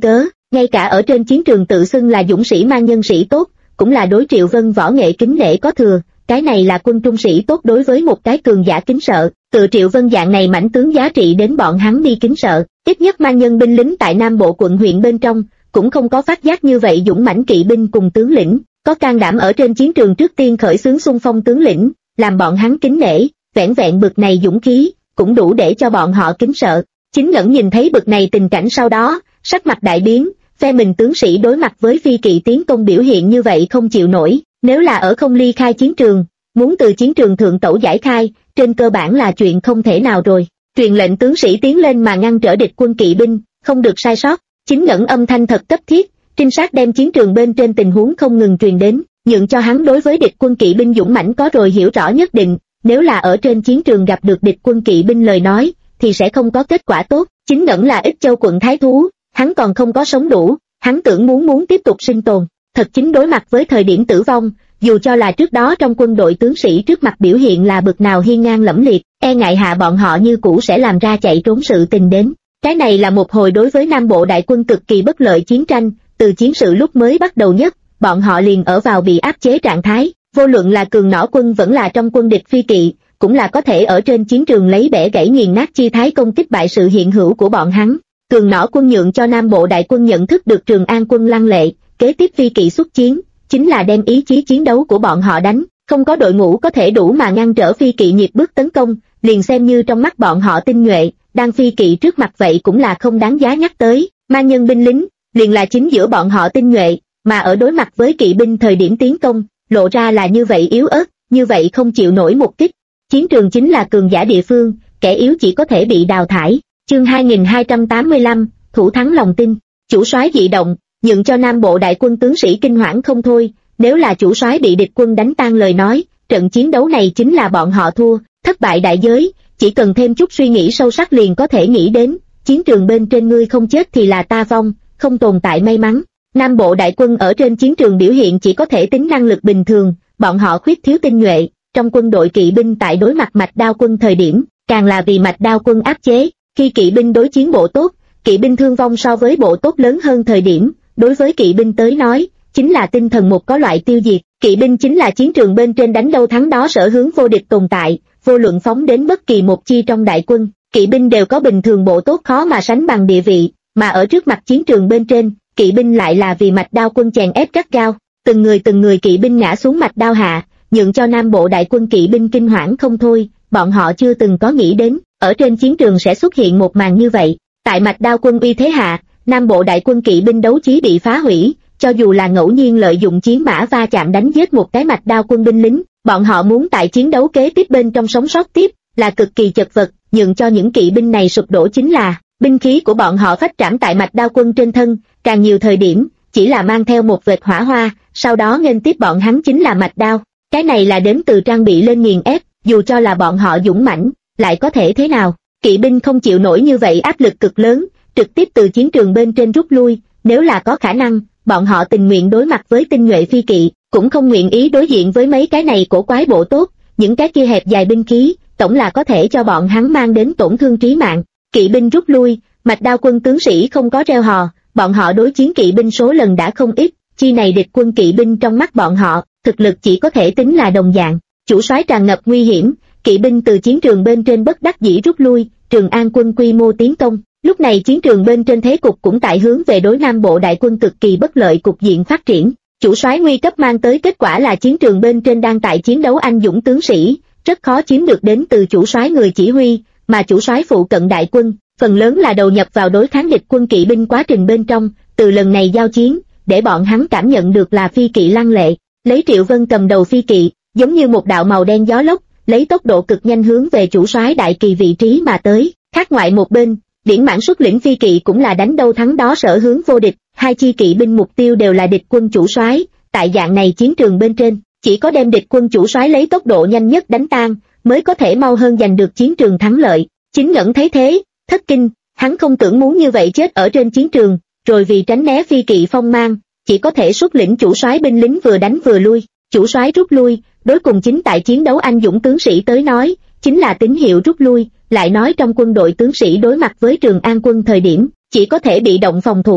ngay cả ở trên chiến trường tự xưng là dũng sĩ mang nhân sĩ tốt, cũng là đối Triệu Vân võ nghệ kính nể có thừa, cái này là quân trung sĩ tốt đối với một cái cường giả kính sợ, tự Triệu Vân dạng này mãnh tướng giá trị đến bọn hắn đi kính sợ, ít nhất mang nhân binh lính tại Nam Bộ quận huyện bên trong, cũng không có phát giác như vậy dũng mãnh kỵ binh cùng tướng lĩnh, có can đảm ở trên chiến trường trước tiên khởi xướng xung phong tướng lĩnh, làm bọn hắn kính nể, vẻn vẹn bực này dũng khí, cũng đủ để cho bọn họ kính sợ. Chính Ngẩn nhìn thấy bực này tình cảnh sau đó, sắc mặt đại biến, phe mình tướng sĩ đối mặt với phi kỵ tiến công biểu hiện như vậy không chịu nổi, nếu là ở không ly khai chiến trường, muốn từ chiến trường thượng tẩu giải khai, trên cơ bản là chuyện không thể nào rồi. Truyền lệnh tướng sĩ tiến lên mà ngăn trở địch quân kỵ binh, không được sai sót. Chính Ngẩn âm thanh thật cấp thiết, trinh sát đem chiến trường bên trên tình huống không ngừng truyền đến, nhượng cho hắn đối với địch quân kỵ binh dũng mãnh có rồi hiểu rõ nhất định, nếu là ở trên chiến trường gặp được địch quân kỵ binh lời nói, thì sẽ không có kết quả tốt. Chính Ngẩn là Ích Châu quận thái thú, hắn còn không có sống đủ, hắn tưởng muốn tiếp tục sinh tồn, thật chính đối mặt với thời điểm tử vong, dù cho là trước đó trong quân đội tướng sĩ trước mặt biểu hiện là bực nào hiên ngang lẫm liệt, e ngại hạ bọn họ như cũ sẽ làm ra chạy trốn sự tình đến. Cái này là một hồi đối với Nam Bộ đại quân cực kỳ bất lợi chiến tranh, từ chiến sự lúc mới bắt đầu nhất, bọn họ liền ở vào bị áp chế trạng thái, vô luận là cường nỏ quân vẫn là trong quân địch phi kỵ, cũng là có thể ở trên chiến trường lấy bẻ gãy nghiền nát chi thái công kích bại sự hiện hữu của bọn hắn. Cường nỏ quân nhượng cho Nam Bộ đại quân nhận thức được Trường An quân lăng lệ, kế tiếp phi kỵ xuất chiến, chính là đem ý chí chiến đấu của bọn họ đánh, không có đội ngũ có thể đủ mà ngăn trở phi kỵ nhịp bước tấn công, liền xem như trong mắt bọn họ tinh nhuệ, đang phi kỵ trước mặt vậy cũng là không đáng giá nhắc tới, mang nhân binh lính, liền là chính giữa bọn họ tinh nhuệ, mà ở đối mặt với kỵ binh thời điểm tiến công, lộ ra là như vậy yếu ớt, như vậy không chịu nổi một kích. Chiến trường chính là cường giả địa phương, kẻ yếu chỉ có thể bị đào thải. Chương 2285, thủ thắng lòng tin, chủ soái dị động, nhượng cho Nam Bộ đại quân tướng sĩ kinh hoảng không thôi, nếu là chủ soái bị địch quân đánh tan lời nói, trận chiến đấu này chính là bọn họ thua, thất bại đại giới, chỉ cần thêm chút suy nghĩ sâu sắc liền có thể nghĩ đến, chiến trường bên trên ngươi không chết thì là ta vong, không tồn tại may mắn. Nam Bộ đại quân ở trên chiến trường biểu hiện chỉ có thể tính năng lực bình thường, bọn họ khuyết thiếu tinh nhuệ, trong quân đội kỵ binh tại đối mặt mạch đao quân thời điểm, càng là vì mạch đao quân áp chế, khi kỵ binh đối chiến bộ tốt, kỵ binh thương vong so với bộ tốt lớn hơn thời điểm, đối với kỵ binh tới nói, chính là tinh thần một có loại tiêu diệt, kỵ binh chính là chiến trường bên trên đánh đâu thắng đó sở hướng vô địch tồn tại, vô luận phóng đến bất kỳ một chi trong đại quân, kỵ binh đều có bình thường bộ tốt khó mà sánh bằng địa vị, mà ở trước mặt chiến trường bên trên, kỵ binh lại là vì mạch đao quân chèn ép gắt gao, từng người kỵ binh ngã xuống mạch đao hạ, nhượng cho Nam Bộ đại quân kỵ binh kinh hoảng không thôi, bọn họ chưa từng có nghĩ đến, ở trên chiến trường sẽ xuất hiện một màn như vậy. Tại mạch đao quân uy thế hạ, Nam Bộ đại quân kỵ binh đấu chí bị phá hủy, cho dù là ngẫu nhiên lợi dụng chiến mã va chạm đánh giết một cái mạch đao quân binh lính, bọn họ muốn tại chiến đấu kế tiếp bên trong sống sót tiếp, là cực kỳ chật vật, nhượng cho những kỵ binh này sụp đổ chính là, binh khí của bọn họ phách trảm tại mạch đao quân trên thân, càng nhiều thời điểm, chỉ là mang theo một vệt hỏa hoa, sau đó nghênh tiếp bọn hắn chính là mạch đao. Cái này là đến từ trang bị lên nghiền ép, dù cho là bọn họ dũng mãnh, lại có thể thế nào? Kỵ binh không chịu nổi như vậy áp lực cực lớn, trực tiếp từ chiến trường bên trên rút lui, nếu là có khả năng, bọn họ tình nguyện đối mặt với tinh nhuệ phi kỵ, cũng không nguyện ý đối diện với mấy cái này cổ quái bộ tốt, những cái kia hẹp dài binh khí, tổng là có thể cho bọn hắn mang đến tổn thương trí mạng. Kỵ binh rút lui, mạch đao quân tướng sĩ không có reo hò, bọn họ đối chiến kỵ binh số lần đã không ít, chi này địch quân kỵ binh trong mắt bọn họ, thực lực chỉ có thể tính là đồng dạng. Chủ soái tràn ngập nguy hiểm, kỵ binh từ chiến trường bên trên bất đắc dĩ rút lui, Trường An quân quy mô tiến công. Lúc này chiến trường bên trên thế cục cũng tại hướng về đối Nam Bộ đại quân cực kỳ bất lợi cục diện phát triển. Chủ soái nguy cấp mang tới kết quả là chiến trường bên trên đang tại chiến đấu anh dũng tướng sĩ, rất khó chiếm được đến từ chủ soái người chỉ huy, mà chủ soái phụ cận đại quân, phần lớn là đầu nhập vào đối kháng địch quân kỵ binh quá trình bên trong, từ lần này giao chiến, để bọn hắn cảm nhận được là phi kỵ lăng lệ, lấy Triệu Vân cầm đầu phi kỵ, giống như một đạo màu đen gió lốc, lấy tốc độ cực nhanh hướng về chủ soái đại kỳ vị trí mà tới. Khác ngoại một bên, Điển Mãn xuất lĩnh phi kỵ cũng là đánh đâu thắng đó sở hướng vô địch, hai chi kỵ binh mục tiêu đều là địch quân chủ soái. Tại dạng này chiến trường bên trên, chỉ có đem địch quân chủ soái lấy tốc độ nhanh nhất đánh tan, mới có thể mau hơn giành được chiến trường thắng lợi. Chính Ngẩn thấy thế, thất kinh, hắn không tưởng muốn như vậy chết ở trên chiến trường, rồi vì tránh né phi kỵ phong mang, chỉ có thể xuất lĩnh chủ soái binh lính vừa đánh vừa lui. Chủ soái rút lui, đối cùng chính tại chiến đấu anh dũng tướng sĩ tới nói, chính là tín hiệu rút lui, lại nói trong quân đội tướng sĩ đối mặt với Trường An quân thời điểm, chỉ có thể bị động phòng thủ,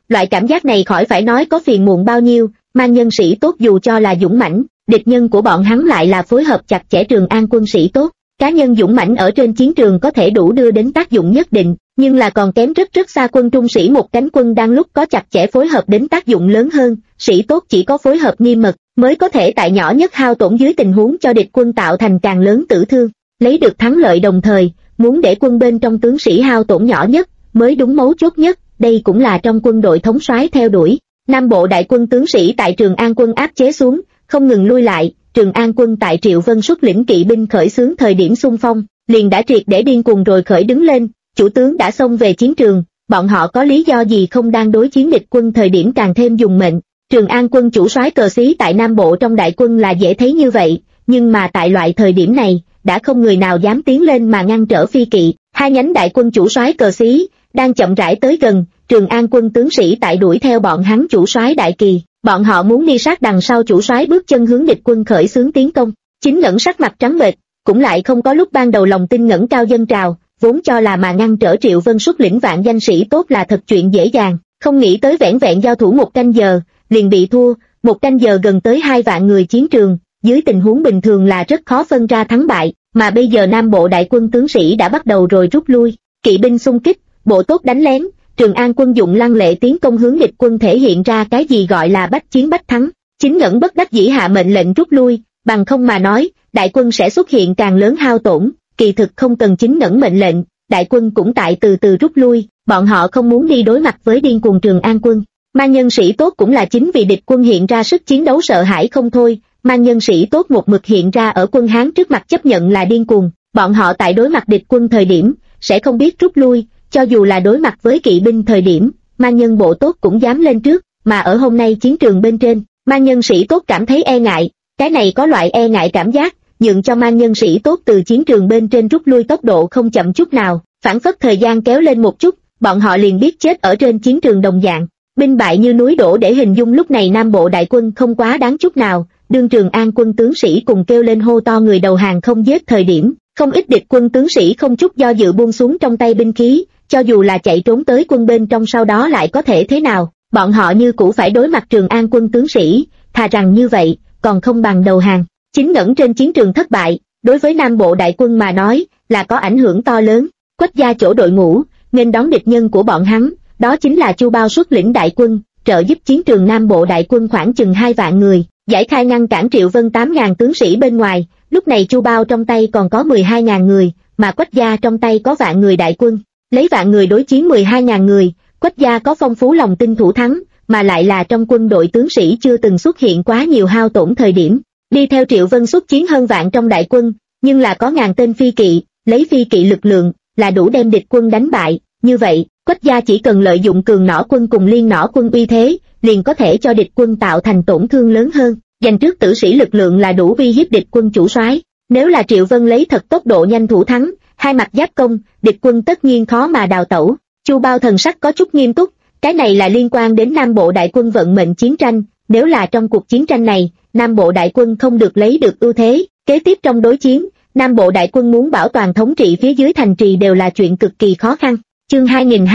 Loại cảm giác này khỏi phải nói có phiền muộn bao nhiêu, mang nhân sĩ tốt dù cho là dũng mãnh, địch nhân của bọn hắn lại là phối hợp chặt chẽ Trường An quân sĩ tốt. Cá nhân dũng mãnh ở trên chiến trường có thể đủ đưa đến tác dụng nhất định, nhưng là còn kém rất rất xa quân trung sĩ một cánh quân đang lúc có chặt chẽ phối hợp đến tác dụng lớn hơn. Sĩ tốt chỉ có phối hợp nghiêm mật mới có thể tại nhỏ nhất hao tổn dưới tình huống cho địch quân tạo thành càng lớn tử thương, lấy được thắng lợi, đồng thời muốn để quân bên trong tướng sĩ hao tổn nhỏ nhất mới đúng mấu chốt nhất. Đây cũng là trong quân đội thống soái theo đuổi. Nam bộ đại quân tướng sĩ tại Trường An quân áp chế xuống, không ngừng lui lại. Trường An quân tại Triệu Vân xuất lĩnh kỵ binh khởi xướng thời điểm xung phong, liền đã triệt để điên cuồng rồi khởi đứng lên. Chủ tướng đã xông về chiến trường, bọn họ có lý do gì không đang đối chiến địch quân thời điểm càng thêm dùng mệnh. Trường An quân chủ soái cờ xí tại Nam Bộ trong đại quân là dễ thấy như vậy, nhưng mà tại loại thời điểm này, đã không người nào dám tiến lên mà ngăn trở phi kỵ. Hai nhánh đại quân chủ soái cờ xí đang chậm rãi tới gần. Trường An quân tướng sĩ tại đuổi theo bọn hắn chủ soái đại kỳ, bọn họ muốn đi sát đằng sau chủ soái bước chân hướng địch quân khởi xướng tiến công. Chính Ngẩn sắc mặt trắng bệch, cũng lại không có lúc ban đầu lòng tin ngẩng cao dâng trào, vốn cho là mà ngăn trở Triệu Vân xuất lĩnh vạn danh sĩ tốt là thật chuyện dễ dàng, không nghĩ tới vẻn vẹn giao thủ một canh giờ liền bị thua. Một canh giờ gần tới 2 vạn người chiến trường, dưới tình huống bình thường là rất khó phân ra thắng bại, mà bây giờ Nam Bộ đại quân tướng sĩ đã bắt đầu rồi rút lui, kỵ binh xung kích, bộ tốt đánh lén. Trường An quân dụng lăng lệ tiến công hướng địch quân thể hiện ra cái gì gọi là bách chiến bách thắng. Chính Ngẩn bất đắc dĩ hạ mệnh lệnh rút lui, bằng không mà nói, đại quân sẽ xuất hiện càng lớn hao tổn. Kỳ thực không cần Chính Ngẩn mệnh lệnh, đại quân cũng tại từ từ rút lui, bọn họ không muốn đi đối mặt với điên cuồng Trường An quân. Mang nhân sĩ tốt cũng là chính vì địch quân hiện ra sức chiến đấu sợ hãi không thôi, mang nhân sĩ tốt một mực hiện ra ở quân Hán trước mặt chấp nhận là điên cuồng, bọn họ tại đối mặt địch quân thời điểm, sẽ không biết rút lui. Cho dù là đối mặt với kỵ binh thời điểm, mang nhân bộ tốt cũng dám lên trước, mà ở hôm nay chiến trường bên trên, mang nhân sĩ tốt cảm thấy e ngại, cái này có loại e ngại cảm giác, nhượng cho mang nhân sĩ tốt từ chiến trường bên trên rút lui tốc độ không chậm chút nào, phản phất thời gian kéo lên một chút, bọn họ liền biết chết ở trên chiến trường đồng dạng. Binh bại như núi đổ để hình dung lúc này Nam Bộ đại quân không quá đáng chút nào. Đương Trường An quân tướng sĩ cùng kêu lên hô to người đầu hàng không giết thời điểm, không ít địch quân tướng sĩ không chút do dự buông xuống trong tay binh khí, cho dù là chạy trốn tới quân bên trong sau đó lại có thể thế nào, bọn họ như cũ phải đối mặt Trường An quân tướng sĩ, thà rằng như vậy, còn không bằng đầu hàng. Chính Ngẩn trên chiến trường thất bại, đối với Nam Bộ đại quân mà nói, là có ảnh hưởng to lớn. Quách gia chỗ đội ngũ, nên đón địch nhân của bọn hắn, đó chính là Chu Bao xuất lĩnh đại quân, trợ giúp chiến trường Nam Bộ đại quân khoảng chừng 2 vạn người, giải khai ngăn cản Triệu Vân 8.000 tướng sĩ bên ngoài. Lúc này Chu Bao trong tay còn có 12.000 người, mà Quách gia trong tay có vạn người đại quân. Lấy vạn người đối chiến 12.000 người, Quách gia có phong phú lòng tin thủ thắng, mà lại là trong quân đội tướng sĩ chưa từng xuất hiện quá nhiều hao tổn thời điểm. Đi theo Triệu Vân xuất chiến hơn vạn trong đại quân, nhưng là có ngàn tên phi kỵ, lấy phi kỵ lực lượng, là đủ đem địch quân đánh bại. Như vậy, Quách gia chỉ cần lợi dụng cường nỏ quân cùng liên nỏ quân uy thế, liền có thể cho địch quân tạo thành tổn thương lớn hơn. Giành trước tử sĩ lực lượng là đủ uy hiếp địch quân chủ soái. Nếu là Triệu Vân lấy thật tốc độ nhanh thủ thắng, hai mặt giáp công, địch quân tất nhiên khó mà đào tẩu. Chu Bao thần sắc có chút nghiêm túc, cái này là liên quan đến Nam Bộ đại quân vận mệnh chiến tranh. Nếu là trong cuộc chiến tranh này, Nam Bộ đại quân không được lấy được ưu thế, kế tiếp trong đối chiến, Nam Bộ đại quân muốn bảo toàn thống trị phía dưới thành trì đều là chuyện cực kỳ khó khăn. Chương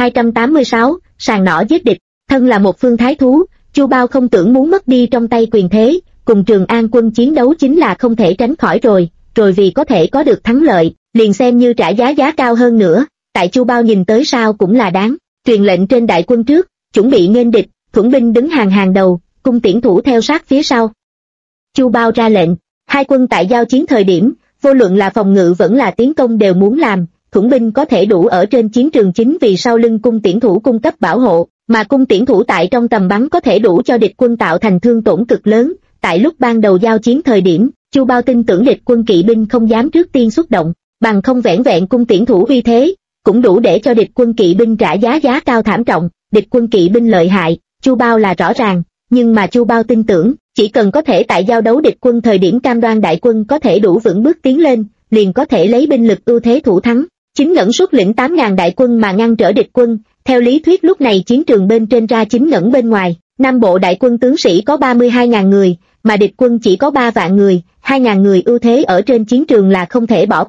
2286, sàng nỏ giết địch. Thân là một phương thái thú, Chu Bao không tưởng muốn mất đi trong tay quyền thế, cùng Trường An quân chiến đấu chính là không thể tránh khỏi rồi vì có thể có được thắng lợi, liền xem như trả giá cao hơn nữa, tại Chu Bao nhìn tới sao cũng là đáng. Truyền lệnh trên đại quân trước, chuẩn bị nghênh địch, thuẫn binh đứng hàng đầu, cung tiễn thủ theo sát phía sau. Chu Bao ra lệnh, hai quân tại giao chiến thời điểm, vô luận là phòng ngự vẫn là tiến công đều muốn làm. Thuẫn binh có thể đủ ở trên chiến trường chính vì sau lưng cung tiễn thủ cung cấp bảo hộ, mà cung tiễn thủ tại trong tầm bắn có thể đủ cho địch quân tạo thành thương tổn cực lớn. Tại lúc ban đầu giao chiến thời điểm, Chu Bao tin tưởng địch quân kỵ binh không dám trước tiên xuất động, bằng không vẻn vẹn cung tiễn thủ uy thế, cũng đủ để cho địch quân kỵ binh trả giá cao thảm trọng. Địch quân kỵ binh lợi hại, Chu Bao là rõ ràng, nhưng mà Chu Bao tin tưởng, chỉ cần có thể tại giao đấu địch quân thời điểm cam đoan đại quân có thể đủ vững bước tiến lên, liền có thể lấy binh lực ưu thế thủ thắng. Chính Ngẩn xuất lĩnh 8.000 đại quân mà ngăn trở địch quân, theo lý thuyết lúc này chiến trường bên trên ra Chính Ngẩn bên ngoài, Nam Bộ đại quân tướng sĩ có 32.000 người, mà địch quân chỉ có 3 vạn người, 2.000 người ưu thế ở trên chiến trường là không thể bỏ qua.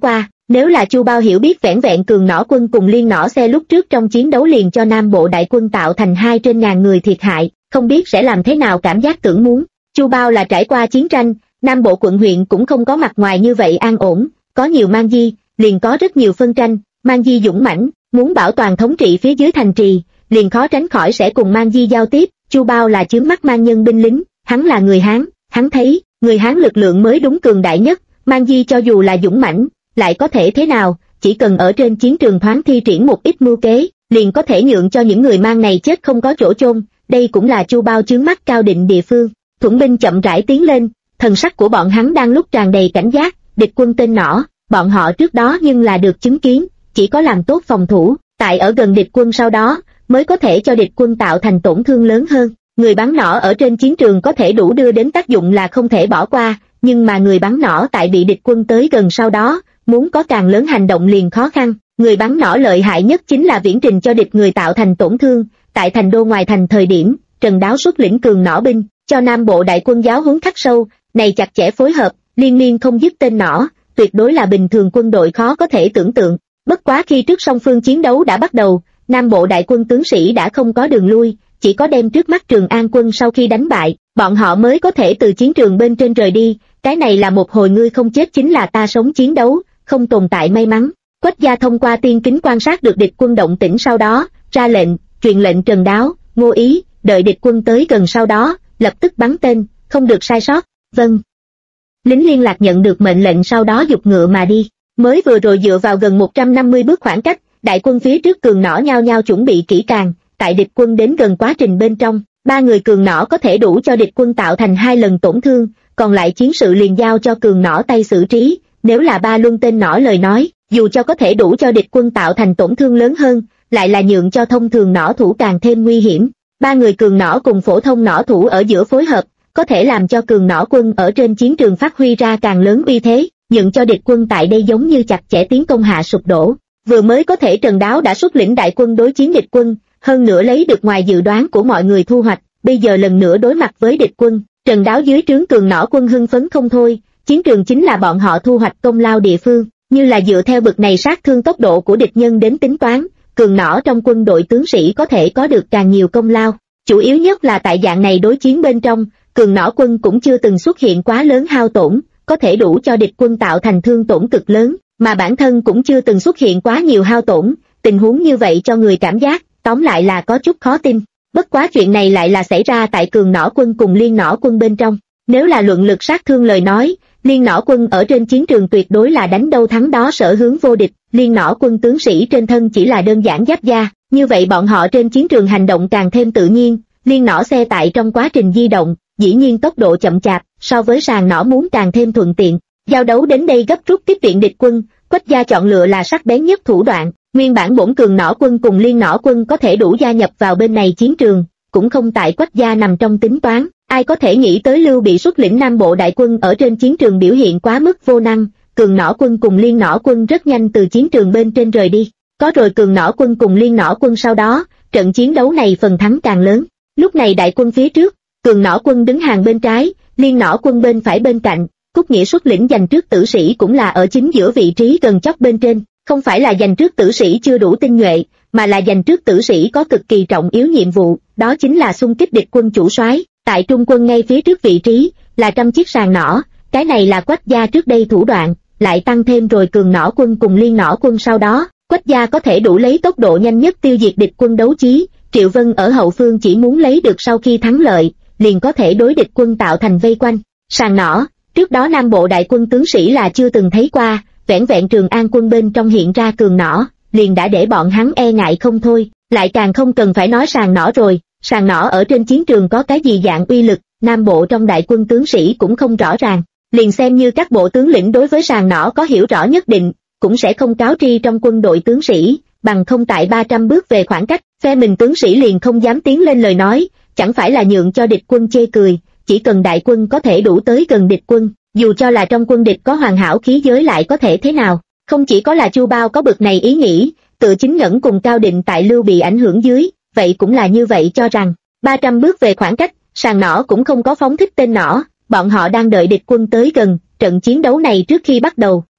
Nếu là Chu Bao hiểu biết vẻn vẹn cường nỏ quân cùng liên nỏ xe lúc trước trong chiến đấu liền cho Nam Bộ đại quân tạo thành 2/1000 người thiệt hại, không biết sẽ làm thế nào cảm giác tưởng muốn. Chu Bao là trải qua chiến tranh, Nam Bộ quận huyện cũng không có mặt ngoài như vậy an ổn, có nhiều mang di, liền có rất nhiều phân tranh, mang di dũng mãnh, muốn bảo toàn thống trị phía dưới thành trì, liền khó tránh khỏi sẽ cùng mang di giao tiếp. Chu Bao là chướng mắt mang nhân binh lính, hắn là người Hán, hắn thấy, người Hán lực lượng mới đúng cường đại nhất, mang di cho dù là dũng mãnh, lại có thể thế nào, chỉ cần ở trên chiến trường thoáng thi triển một ít mưu kế, liền có thể nhượng cho những người mang này chết không có chỗ chôn, đây cũng là Chu Bao chướng mắt cao định địa phương. Thuẫn binh chậm rãi tiến lên, thần sắc của bọn hắn đang lúc tràn đầy cảnh giác, địch quân tên nỏ, bọn họ trước đó nhưng là được chứng kiến, chỉ có làm tốt phòng thủ, tại ở gần địch quân sau đó, mới có thể cho địch quân tạo thành tổn thương lớn hơn. Người bắn nỏ ở trên chiến trường có thể đủ đưa đến tác dụng là không thể bỏ qua, nhưng mà người bắn nỏ tại bị địch quân tới gần sau đó, muốn có càng lớn hành động liền khó khăn. Người bắn nỏ lợi hại nhất chính là viễn trình cho địch người tạo thành tổn thương. Tại thành đô ngoài thành thời điểm, Trần Đáo xuất lĩnh cường nỏ binh, cho Nam Bộ đại quân giáo huấn khắc sâu, này chặt chẽ phối hợp, liên miên không dứt tên nỏ, tuyệt đối là bình thường quân đội khó có thể tưởng tượng. Bất quá khi trước song phương chiến đấu đã bắt đầu, Nam Bộ đại quân tướng sĩ đã không có đường lui, chỉ có đem trước mắt Trường An quân sau khi đánh bại, bọn họ mới có thể từ chiến trường bên trên rời đi. Cái này là một hồi ngươi không chết chính là ta sống chiến đấu, không tồn tại may mắn. Quách gia thông qua tiên kính quan sát được địch quân động tĩnh sau đó, ra lệnh, truyền lệnh Trần Đáo, Ngô Ý, đợi địch quân tới gần sau đó, lập tức bắn tên, không được sai sót. Vâng. Lính liên lạc nhận được mệnh lệnh sau đó giục ngựa mà đi. Mới vừa rồi dựa vào gần 150 bước khoảng cách, đại quân phía trước cường nỏ nhao nhao chuẩn bị kỹ càng, tại địch quân đến gần quá trình bên trong, 3 người cường nỏ có thể đủ cho địch quân tạo thành 2 lần tổn thương, còn lại chiến sự liền giao cho cường nỏ tay xử trí. Nếu là 3 luân tên nỏ lời nói, dù cho có thể đủ cho địch quân tạo thành tổn thương lớn hơn, lại là nhượng cho thông thường nỏ thủ càng thêm nguy hiểm. 3 người cường nỏ cùng phổ thông nỏ thủ ở giữa phối hợp, có thể làm cho cường nỏ quân ở trên chiến trường phát huy ra càng lớn uy thế, nhượng cho địch quân tại đây giống như chặt chẽ tiến công hạ sụp đổ. Vừa mới có thể Trần Đáo đã xuất lĩnh đại quân đối chiến địch quân, hơn nữa lấy được ngoài dự đoán của mọi người thu hoạch, bây giờ lần nữa đối mặt với địch quân, Trần Đáo dưới trướng cường nỏ quân hưng phấn không thôi, chiến trường chính là bọn họ thu hoạch công lao địa phương, như là dựa theo bực này sát thương tốc độ của địch nhân đến tính toán, cường nỏ trong quân đội tướng sĩ có thể có được càng nhiều công lao. Chủ yếu nhất là tại dạng này đối chiến bên trong, cường nỏ quân cũng chưa từng xuất hiện quá lớn hao tổn, có thể đủ cho địch quân tạo thành thương tổn cực lớn, mà bản thân cũng chưa từng xuất hiện quá nhiều hao tổn, tình huống như vậy cho người cảm giác, tóm lại là có chút khó tin. Bất quá chuyện này lại là xảy ra tại cường nỏ quân cùng liên nỏ quân bên trong. Nếu là luận lực sát thương lời nói, liên nỏ quân ở trên chiến trường tuyệt đối là đánh đâu thắng đó sở hướng vô địch, liên nỏ quân tướng sĩ trên thân chỉ là đơn giản giáp da, như vậy bọn họ trên chiến trường hành động càng thêm tự nhiên, liên nỏ xe tại trong quá trình di động, dĩ nhiên tốc độ chậm chạp, so với sàn nỏ muốn càng thêm thuận tiện. Giao đấu đến đây gấp rút tiếp viện địch quân, Quách gia chọn lựa là sắc bén nhất thủ đoạn, nguyên bản bổn cường nỏ quân cùng liên nỏ quân có thể đủ gia nhập vào bên này chiến trường, cũng không tại Quách gia nằm trong tính toán. Ai có thể nghĩ tới Lưu Bị xuất lĩnh Nam Bộ đại quân ở trên chiến trường biểu hiện quá mức vô năng, cường nỏ quân cùng liên nỏ quân rất nhanh từ chiến trường bên trên rời đi. Có rồi cường nỏ quân cùng liên nỏ quân sau đó, trận chiến đấu này phần thắng càng lớn. Lúc này đại quân phía trước, cường nỏ quân đứng hàng bên trái, liên nỏ quân bên phải bên cạnh, Cúc Nghĩa xuất lĩnh giành trước tử sĩ cũng là ở chính giữa vị trí gần chóp bên trên, không phải là giành trước tử sĩ chưa đủ tinh nhuệ, mà là giành trước tử sĩ có cực kỳ trọng yếu nhiệm vụ, đó chính là xung kích địch quân chủ soái. Tại trung quân ngay phía trước vị trí, là 100 chiếc sàn nỏ, cái này là Quách gia trước đây thủ đoạn, lại tăng thêm rồi cường nỏ quân cùng liên nỏ quân sau đó, Quách gia có thể đủ lấy tốc độ nhanh nhất tiêu diệt địch quân đấu chí. Triệu Vân ở hậu phương chỉ muốn lấy được sau khi thắng lợi, liền có thể đối địch quân tạo thành vây quanh. Sàn nỏ, trước đó Nam Bộ đại quân tướng sĩ là chưa từng thấy qua, vẻn vẹn Trường An quân bên trong hiện ra cường nỏ, liền đã để bọn hắn e ngại không thôi, lại càng không cần phải nói sàn nỏ rồi. Sàn nỏ ở trên chiến trường có cái gì dạng uy lực, Nam Bộ trong đại quân tướng sĩ cũng không rõ ràng, liền xem như các bộ tướng lĩnh đối với sàn nỏ có hiểu rõ nhất định, cũng sẽ không cáo tri trong quân đội tướng sĩ, bằng không tại 300 bước về khoảng cách, phe mình tướng sĩ liền không dám tiến lên lời nói, chẳng phải là nhượng cho địch quân chê cười, chỉ cần đại quân có thể đủ tới gần địch quân, dù cho là trong quân địch có hoàn hảo khí giới lại có thể thế nào. Không chỉ có là Chu Bao có bực này ý nghĩ, tự chính Ngẩn cùng Cao Định tại Lưu Bị ảnh hưởng dưới, vậy cũng là như vậy cho rằng, 300 bước về khoảng cách, sàn nỏ cũng không có phóng thích tên nỏ, bọn họ đang đợi địch quân tới gần, trận chiến đấu này trước khi bắt đầu,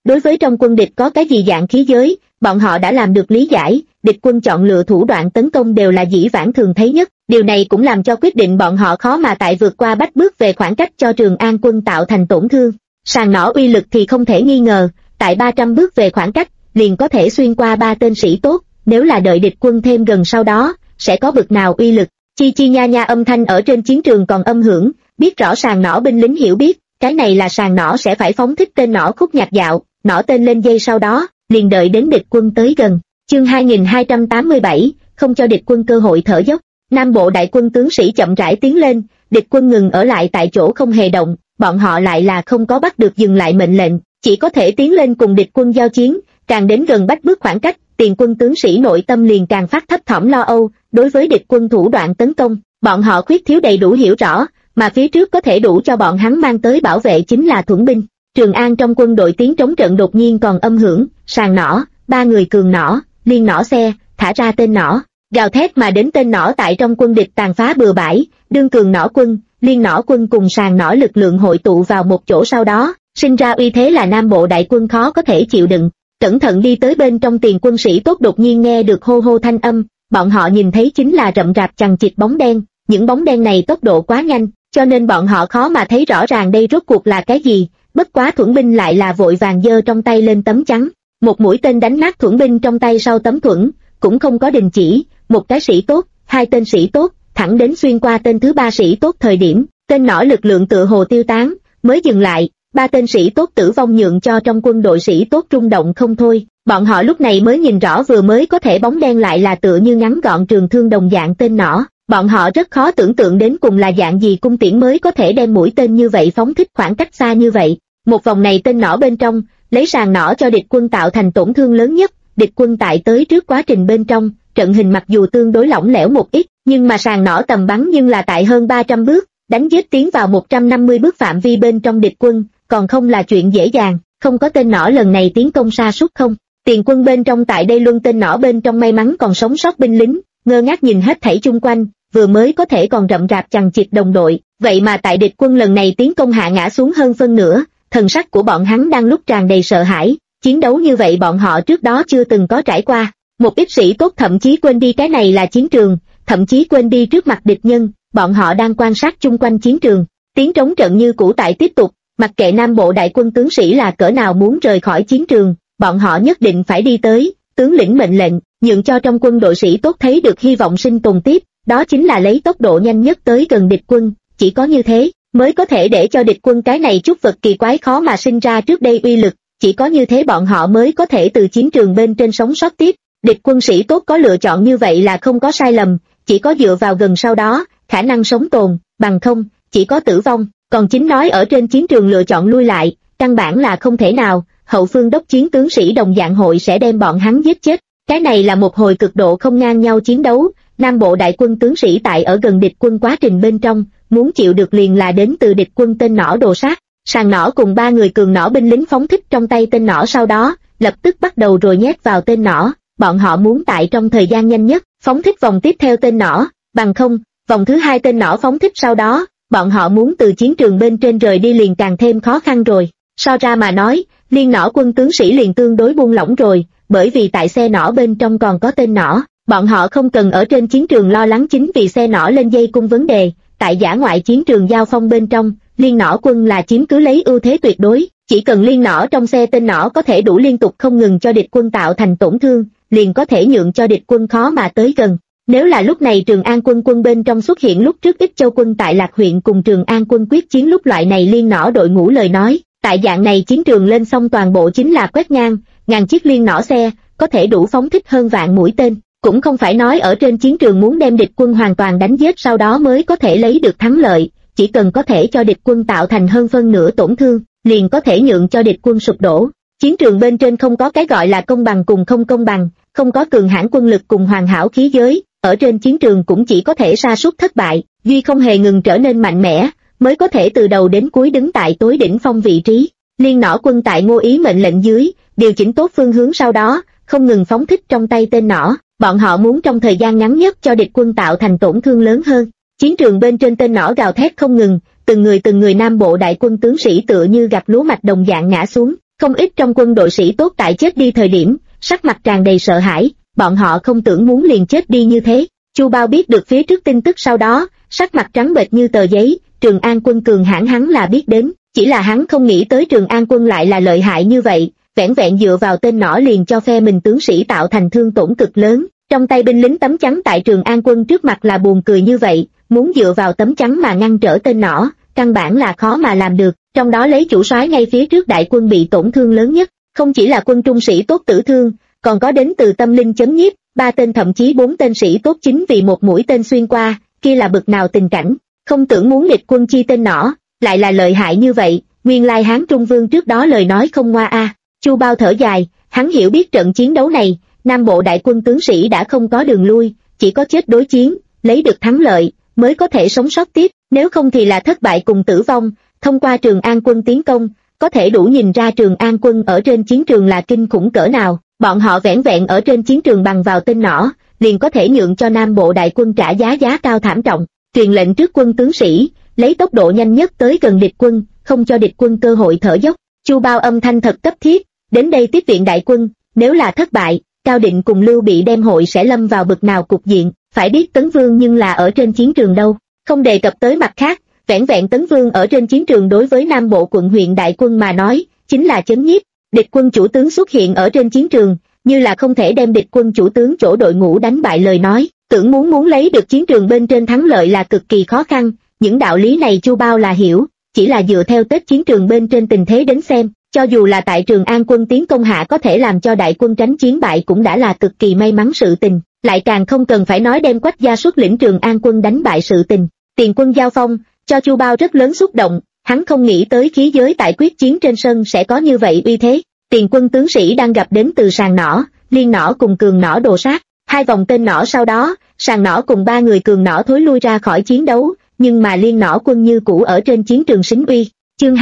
Đối với trong quân địch có cái gì dạng khí giới, bọn họ đã làm được lý giải, địch quân chọn lựa thủ đoạn tấn công đều là dĩ vãng thường thấy nhất, điều này cũng làm cho quyết định bọn họ khó mà tại vượt qua bách bước về khoảng cách cho Trường An quân tạo thành tổn thương. Sàng nỏ uy lực thì không thể nghi ngờ, tại 300 bước về khoảng cách, liền có thể xuyên qua 3 tên sĩ tốt, nếu là đợi địch quân thêm gần sau đó, sẽ có bực nào uy lực. Chi chi nha nha âm thanh ở trên chiến trường còn âm hưởng, biết rõ sàng nỏ binh lính hiểu biết, cái này là sàng nỏ sẽ phải phóng thích tên nỏ khúc nhạc dạo, nỏ tên lên dây sau đó, liền đợi đến địch quân tới gần. Chương 2287, không cho địch quân cơ hội thở dốc. Nam bộ đại quân tướng sĩ chậm rãi tiến lên, địch quân ngừng ở lại tại chỗ không hề động, bọn họ lại là không có bắt được dừng lại mệnh lệnh, chỉ có thể tiến lên cùng địch quân giao chiến, càng đến gần bách bước khoảng cách, tiền quân tướng sĩ nội tâm liền càng phát thấp thỏm lo âu, đối với địch quân thủ đoạn tấn công, bọn họ khuyết thiếu đầy đủ hiểu rõ, mà phía trước có thể đủ cho bọn hắn mang tới bảo vệ chính là thuẫn binh. Trường An trong quân đội tiếng trống trận đột nhiên còn âm hưởng, sàng nỏ, 3 người cường nỏ, liên nỏ xe, thả ra tên nỏ, gào thét mà đến tên nỏ tại trong quân địch tàn phá bừa bãi, đương cường nỏ quân, liên nỏ quân cùng sàng nỏ lực lượng hội tụ vào một chỗ sau đó, sinh ra uy thế là Nam bộ đại quân khó có thể chịu đựng. Cẩn thận đi tới bên trong tiền quân sĩ tốt đột nhiên nghe được hô hô thanh âm, bọn họ nhìn thấy chính là rậm rạp chằng chịt bóng đen, những bóng đen này tốc độ quá nhanh, cho nên bọn họ khó mà thấy rõ ràng đây rốt cuộc là cái gì, bất quá thuẫn binh lại là vội vàng giơ trong tay lên tấm chắn, một mũi tên đánh nát thuẫn binh trong tay sau tấm thuẫn, cũng không có đình chỉ, một cái sĩ tốt, 2 tên sĩ tốt, thẳng đến xuyên qua tên thứ 3 sĩ tốt thời điểm, tên nỏ lực lượng tựa hồ tiêu tán, mới dừng lại, 3 tên sĩ tốt tử vong nhượng cho trong quân đội sĩ tốt rung động không thôi, bọn họ lúc này mới nhìn rõ vừa mới có thể bóng đen lại là tựa như ngắn gọn trường thương đồng dạng tên nỏ, bọn họ rất khó tưởng tượng đến cùng là dạng gì cung tiễn mới có thể đem mũi tên như vậy phóng thích khoảng cách xa như vậy. Một vòng này tên nỏ bên trong, lấy sàng nỏ cho địch quân tạo thành tổn thương lớn nhất, địch quân tại tới trước quá trình bên trong, trận hình mặc dù tương đối lỏng lẻo một ít, nhưng mà sàng nỏ tầm bắn nhưng là tại hơn 300 bước, đánh giết tiến vào 150 bước phạm vi bên trong địch quân, còn không là chuyện dễ dàng, không có tên nỏ lần này tiến công sa sút không. Tiền quân bên trong tại đây luân tên nỏ bên trong may mắn còn sống sót binh lính, ngơ ngác nhìn hết thảy chung quanh, vừa mới có thể còn rậm rạp chằng chịt đồng đội, vậy mà tại địch quân lần này tiến công hạ ngã xuống hơn phân nửa, thần sắc của bọn hắn đang lúc tràn đầy sợ hãi, chiến đấu như vậy bọn họ trước đó chưa từng có trải qua, một ít sĩ tốt thậm chí quên đi cái này là chiến trường, thậm chí quên đi trước mặt địch nhân, bọn họ đang quan sát chung quanh chiến trường, tiếng trống trận như cũ tại tiếp tục, mặc kệ Nam bộ đại quân tướng sĩ là cỡ nào muốn rời khỏi chiến trường, bọn họ nhất định phải đi tới, tướng lĩnh mệnh lệnh, nhượng cho trong quân đội sĩ tốt thấy được hy vọng sinh tồn tiếp, đó chính là lấy tốc độ nhanh nhất tới gần địch quân, chỉ có như thế mới có thể để cho địch quân cái này chút vật kỳ quái khó mà sinh ra trước đây uy lực, chỉ có như thế bọn họ mới có thể từ chiến trường bên trên sống sót tiếp. Địch quân sĩ tốt có lựa chọn như vậy là không có sai lầm, chỉ có dựa vào gần sau đó, khả năng sống tồn, bằng không, chỉ có tử vong, còn chính nói ở trên chiến trường lựa chọn lui lại, căn bản là không thể nào, hậu phương đốc chiến tướng sĩ đồng dạng hội sẽ đem bọn hắn giết chết. Cái này là một hồi cực độ không ngang nhau chiến đấu, Nam bộ đại quân tướng sĩ tại ở gần địch quân quá trình bên trong, muốn chịu được liền là đến từ địch quân tên nỏ đồ sát, sàng nỏ cùng 3 người cường nỏ binh lính phóng thích trong tay tên nỏ sau đó, lập tức bắt đầu rồi nhét vào tên nỏ, bọn họ muốn tại trong thời gian nhanh nhất, phóng thích vòng tiếp theo tên nỏ, bằng không, vòng thứ 2 tên nỏ phóng thích sau đó, bọn họ muốn từ chiến trường bên trên rời đi liền càng thêm khó khăn rồi. So ra mà nói, liên nỏ quân tướng sĩ liền tương đối buông lỏng rồi, bởi vì tại xe nỏ bên trong còn có tên nỏ, bọn họ không cần ở trên chiến trường lo lắng chính vì xe nỏ lên dây cung vấn đề, tại dã ngoại chiến trường giao phong bên trong, liên nỏ quân là chiếm cứ lấy ưu thế tuyệt đối, chỉ cần liên nỏ trong xe tên nỏ có thể đủ liên tục không ngừng cho địch quân tạo thành tổn thương, liền có thể nhượng cho địch quân khó mà tới gần. Nếu là lúc này Trường An quân bên trong xuất hiện lúc trước Ích Châu quân tại Lạc huyện cùng Trường An quân quyết chiến lúc loại này liên nỏ đội ngũ lời nói, tại dạng này chiến trường lên xong toàn bộ chính là quét ngang, ngàn chiếc liên nỏ xe, có thể đủ phóng thích hơn vạn mũi tên, cũng không phải nói ở trên chiến trường muốn đem địch quân hoàn toàn đánh giết sau đó mới có thể lấy được thắng lợi, chỉ cần có thể cho địch quân tạo thành hơn phân nửa tổn thương, liền có thể nhượng cho địch quân sụp đổ. Chiến trường bên trên không có cái gọi là công bằng cùng không công bằng, không có cường hãn quân lực cùng hoàn hảo khí giới, ở trên chiến trường cũng chỉ có thể sa sút thất bại, duy không hề ngừng trở nên mạnh mẽ, mới có thể từ đầu đến cuối đứng tại tối đỉnh phong vị trí. Liên nỏ quân tại Ngô Ý mệnh lệnh dưới, điều chỉnh tốt phương hướng sau đó, không ngừng phóng thích trong tay tên nỏ, bọn họ muốn trong thời gian ngắn nhất cho địch quân tạo thành tổn thương lớn hơn. Chiến trường bên trên tên nỏ gào thét không ngừng, từng người Nam bộ đại quân tướng sĩ tựa như gặt lúa mạch đồng dạng ngã xuống, Không ít trong quân đội sĩ tốt tại chết đi thời điểm, sắc mặt tràn đầy sợ hãi, bọn họ không tưởng muốn liền chết đi như thế. Chu Bao biết được phía trước tin tức sau đó, sắc mặt trắng bệch như tờ giấy. Trường An Quân cường hãn hắn là biết đến, chỉ là hắn không nghĩ tới Trường An Quân lại là lợi hại như vậy, vẻn vẹn dựa vào tên nỏ liền cho phe mình tướng sĩ tạo thành thương tổn cực lớn. Trong tay binh lính tấm chắn tại Trường An Quân trước mặt là buồn cười như vậy, muốn dựa vào tấm chắn mà ngăn trở tên nỏ, căn bản là khó mà làm được. Trong đó lấy chủ soái ngay phía trước đại quân bị tổn thương lớn nhất, không chỉ là quân trung sĩ tốt tử thương, còn có đến từ tâm linh chấm nhiếp, 3 tên thậm chí 4 tên sĩ tốt chính vì một mũi tên xuyên qua, kia là bực nào tình cảnh. Không tưởng muốn địch quân chi tên nỏ, lại là lợi hại như vậy, nguyên lai Hán Trung Vương trước đó lời nói không ngoa a. Chu Bao thở dài, hắn hiểu biết trận chiến đấu này, Nam Bộ đại quân tướng sĩ đã không có đường lui, chỉ có chết đối chiến, lấy được thắng lợi, mới có thể sống sót tiếp, nếu không thì là thất bại cùng tử vong. Thông qua Trường An Quân tiến công, có thể đủ nhìn ra Trường An Quân ở trên chiến trường là kinh khủng cỡ nào, bọn họ vẻn vẹn ở trên chiến trường bằng vào tên nỏ, liền có thể nhượng cho Nam Bộ đại quân trả giá cao thảm trọng. Truyền lệnh trước quân tướng sĩ, lấy tốc độ nhanh nhất tới gần địch quân, không cho địch quân cơ hội thở dốc. Chu Bao âm thanh thật cấp thiết, đến đây tiếp viện đại quân, nếu là thất bại, Cao Định cùng Lưu Bị đem hội sẽ lâm vào bực nào cục diện. Phải biết Tấn Vương nhưng là ở trên chiến trường đâu, không đề cập tới mặt khác, vẻn vẹn Tấn Vương ở trên chiến trường đối với Nam Bộ quận huyện đại quân mà nói, chính là chấn nhiếp. Địch quân chủ tướng xuất hiện ở trên chiến trường, như là không thể đem địch quân chủ tướng chỗ đội ngũ đánh bại lời nói, tưởng muốn lấy được chiến trường bên trên thắng lợi là cực kỳ khó khăn. Những đạo lý này Chu Bao là hiểu, chỉ là dựa theo Tết chiến trường bên trên tình thế đến xem, cho dù là tại Trường An Quân tiến công hạ có thể làm cho đại quân tránh chiến bại cũng đã là cực kỳ may mắn sự tình, lại càng không cần phải nói đem Quách Gia xuất lĩnh Trường An Quân đánh bại sự tình. Tiền quân giao phong, cho Chu Bao rất lớn xúc động, hắn không nghĩ tới khí giới tại quyết chiến trên sân sẽ có như vậy uy thế. Tiền quân tướng sĩ đang gặp đến từ sàng nỏ, liên nỏ cùng cường nỏ đồ sát, 2 vòng tên nỏ sau đó, sàng nỏ cùng 3 người cường nỏ thối lui ra khỏi chiến đấu, nhưng mà liên nỏ quân như cũ ở trên chiến trường xính uy. Chương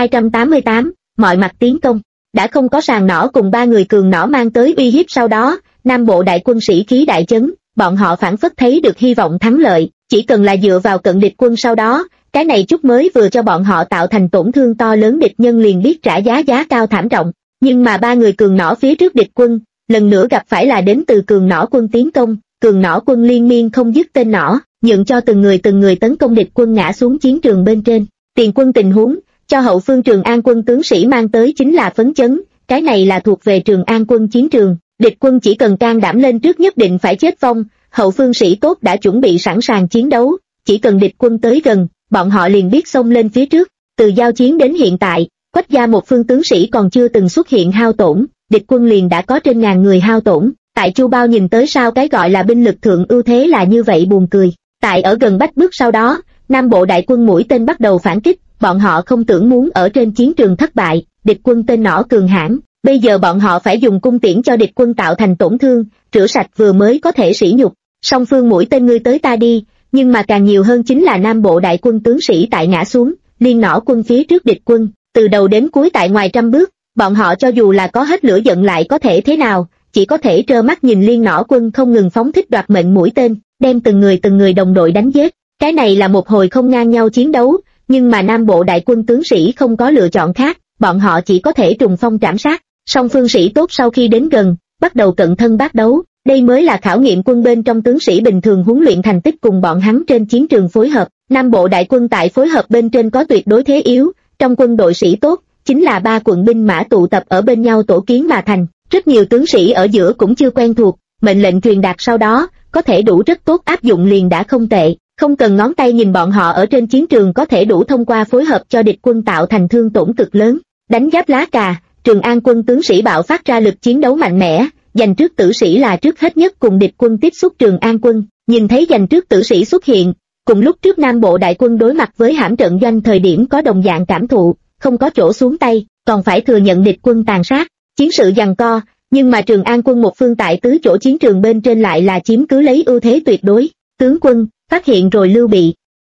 2288, mọi mặt tiến công. Đã không có sàng nỏ cùng 3 người cường nỏ mang tới uy hiếp sau đó, Nam Bộ đại quân sĩ khí đại chấn, bọn họ phản phất thấy được hy vọng thắng lợi, chỉ cần là dựa vào cận địch quân sau đó, cái này chút mới vừa cho bọn họ tạo thành tổn thương to lớn địch nhân liền biết trả giá cao thảm trọng. Nhưng mà 3 người cường nỏ phía trước địch quân, lần nữa gặp phải là đến từ cường nỏ quân tiến công, cường nỏ quân liên miên không dứt tên nỏ, nhượng cho từng người tấn công địch quân ngã xuống chiến trường bên trên. Tiền quân tình huống, cho hậu phương Trường An Quân tướng sĩ mang tới chính là phấn chấn, cái này là thuộc về Trường An Quân chiến trường, địch quân chỉ cần can đảm lên trước nhất định phải chết vong, hậu phương sĩ tốt đã chuẩn bị sẵn sàng chiến đấu, chỉ cần địch quân tới gần, bọn họ liền biết xông lên phía trước. Từ giao chiến đến hiện tại, Quách Gia một phương tướng sĩ còn chưa từng xuất hiện hao tổn, địch quân liền đã có trên ngàn người hao tổn. Tại Chu Bao nhìn tới sao cái gọi là binh lực thượng ưu thế là như vậy buồn cười. Tại ở gần Bách Bước sau đó, Nam Bộ đại quân mũi tên bắt đầu phản kích, bọn họ không tưởng muốn ở trên chiến trường thất bại, địch quân tên nỏ cường hãn, bây giờ bọn họ phải dùng cung tiễn cho địch quân tạo thành tổn thương, rửa sạch vừa mới có thể sỉ nhục. Song phương mũi tên ngươi tới ta đi, nhưng mà càng nhiều hơn chính là Nam Bộ đại quân tướng sĩ tại ngã xuống, liên nỏ quân phía trước địch quân, từ đầu đến cuối tại ngoài trăm bước, bọn họ cho dù là có hết lửa giận lại có thể thế nào, chỉ có thể trơ mắt nhìn liên nỏ quân không ngừng phóng thích đoạt mệnh mũi tên, đem từng người đồng đội đánh giết. Cái này là một hồi không ngang nhau chiến đấu, nhưng mà Nam Bộ đại quân tướng sĩ không có lựa chọn khác, bọn họ chỉ có thể trùng phong trảm sát. Song phương sĩ tốt sau khi đến gần, bắt đầu cận thân bác đấu, đây mới là khảo nghiệm quân bên trong tướng sĩ bình thường huấn luyện thành tích cùng bọn hắn trên chiến trường phối hợp. Nam Bộ đại quân tại phối hợp bên trên có tuyệt đối thế yếu, trong quân đội sĩ tốt, chính là 3 quận binh mã tụ tập ở bên nhau tổ kiến mà thành, rất nhiều tướng sĩ ở giữa cũng chưa quen thuộc, mệnh lệnh truyền đạt sau đó, có thể đủ rất tốt áp dụng liền đã không tệ, không cần ngón tay nhìn bọn họ ở trên chiến trường có thể đủ thông qua phối hợp cho địch quân tạo thành thương tổn cực lớn. Đánh giáp lá cà, Trường An Quân tướng sĩ bạo phát ra lực chiến đấu mạnh mẽ, giành trước tử sĩ là trước hết nhất cùng địch quân tiếp xúc. Trường An Quân nhìn thấy giành trước tử sĩ xuất hiện, cùng lúc trước Nam Bộ đại quân đối mặt với hãm trận doanh thời điểm có đồng dạng cảm thụ, không có chỗ xuống tay, còn phải thừa nhận địch quân tàn sát, chiến sự giằng co, nhưng mà Trường An Quân một phương tại tứ chỗ chiến trường bên trên lại là chiếm cứ lấy ưu thế tuyệt đối. Tướng quân, phát hiện rồi Lưu Bị.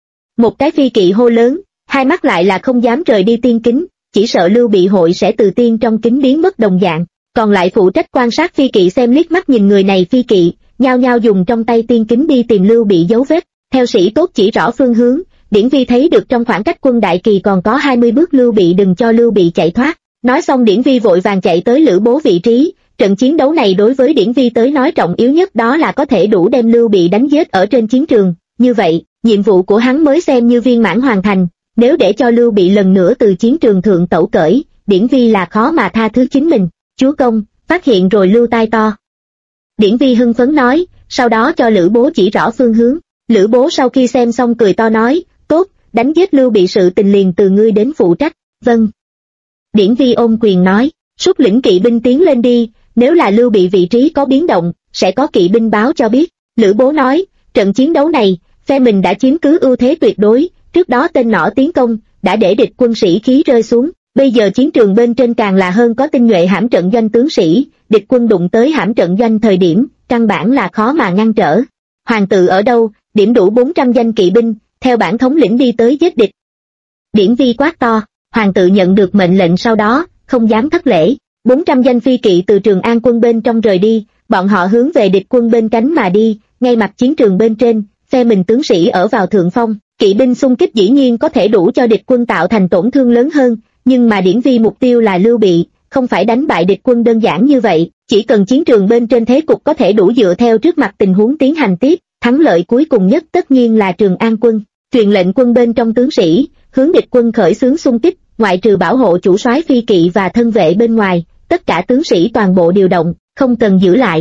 Một cái phi kỵ hô lớn, hai mắt lại là không dám rời đi tiên kính, chỉ sợ Lưu Bị hội sẽ từ tiên trong kính biến mất đồng dạng. Còn lại phụ trách quan sát phi kỵ xem liếc mắt nhìn người này phi kỵ, nhao nhao dùng trong tay tiên kính đi tìm Lưu Bị dấu vết. Theo sĩ tốt chỉ rõ phương hướng, Điển Vi thấy được trong khoảng cách quân đại kỳ còn có 20 bước Lưu Bị, đừng cho Lưu Bị chạy thoát. Nói xong Điển Vi vội vàng chạy tới Lữ Bố vị trí. Trận chiến đấu này đối với Điển Vi tới nói trọng yếu nhất đó là có thể đủ đem Lưu Bị đánh giết ở trên chiến trường, như vậy, nhiệm vụ của hắn mới xem như viên mãn hoàn thành, nếu để cho Lưu Bị lần nữa từ chiến trường thượng tẩu cởi, Điển Vi là khó mà tha thứ chính mình. Chúa công, phát hiện rồi Lưu tai to. Điển Vi hưng phấn nói, sau đó cho Lữ Bố chỉ rõ phương hướng. Lữ Bố sau khi xem xong cười to nói, tốt, đánh giết Lưu Bị sự tình liền từ ngươi đến phụ trách. Vâng. Điển Vi ôm quyền nói, xuất lĩnh kỵ binh tiến lên đi, nếu là Lưu Bị vị trí có biến động, sẽ có kỵ binh báo cho biết. Lữ Bố nói, trận chiến đấu này, phe mình đã chiếm cứ ưu thế tuyệt đối, trước đó tên nỏ tiến công, đã để địch quân sĩ khí rơi xuống, bây giờ chiến trường bên trên càng là hơn có tinh nhuệ hãm trận doanh tướng sĩ, địch quân đụng tới hãm trận doanh thời điểm, căn bản là khó mà ngăn trở. Hoàng tự ở đâu, điểm đủ 400 danh kỵ binh, theo bản thống lĩnh đi tới giết địch. Điển Vi quát to, hoàng tự nhận được mệnh lệnh sau đó, không dám thất lễ, 400 danh phi kỵ từ Trường An quân bên trong rời đi, bọn họ hướng về địch quân bên cánh mà đi, ngay mặt chiến trường bên trên, phe mình tướng sĩ ở vào thượng phong, kỵ binh xung kích dĩ nhiên có thể đủ cho địch quân tạo thành tổn thương lớn hơn, nhưng mà Điển Vi mục tiêu là Lưu Bị, không phải đánh bại địch quân đơn giản như vậy, chỉ cần chiến trường bên trên thế cục có thể đủ dựa theo trước mặt tình huống tiến hành tiếp, thắng lợi cuối cùng nhất tất nhiên là Trường An quân. Truyền lệnh quân bên trong tướng sĩ, hướng địch quân khởi xướng xung kích, ngoại trừ bảo hộ chủ soái phi kỵ và thân vệ bên ngoài, tất cả tướng sĩ toàn bộ điều động, không cần giữ lại.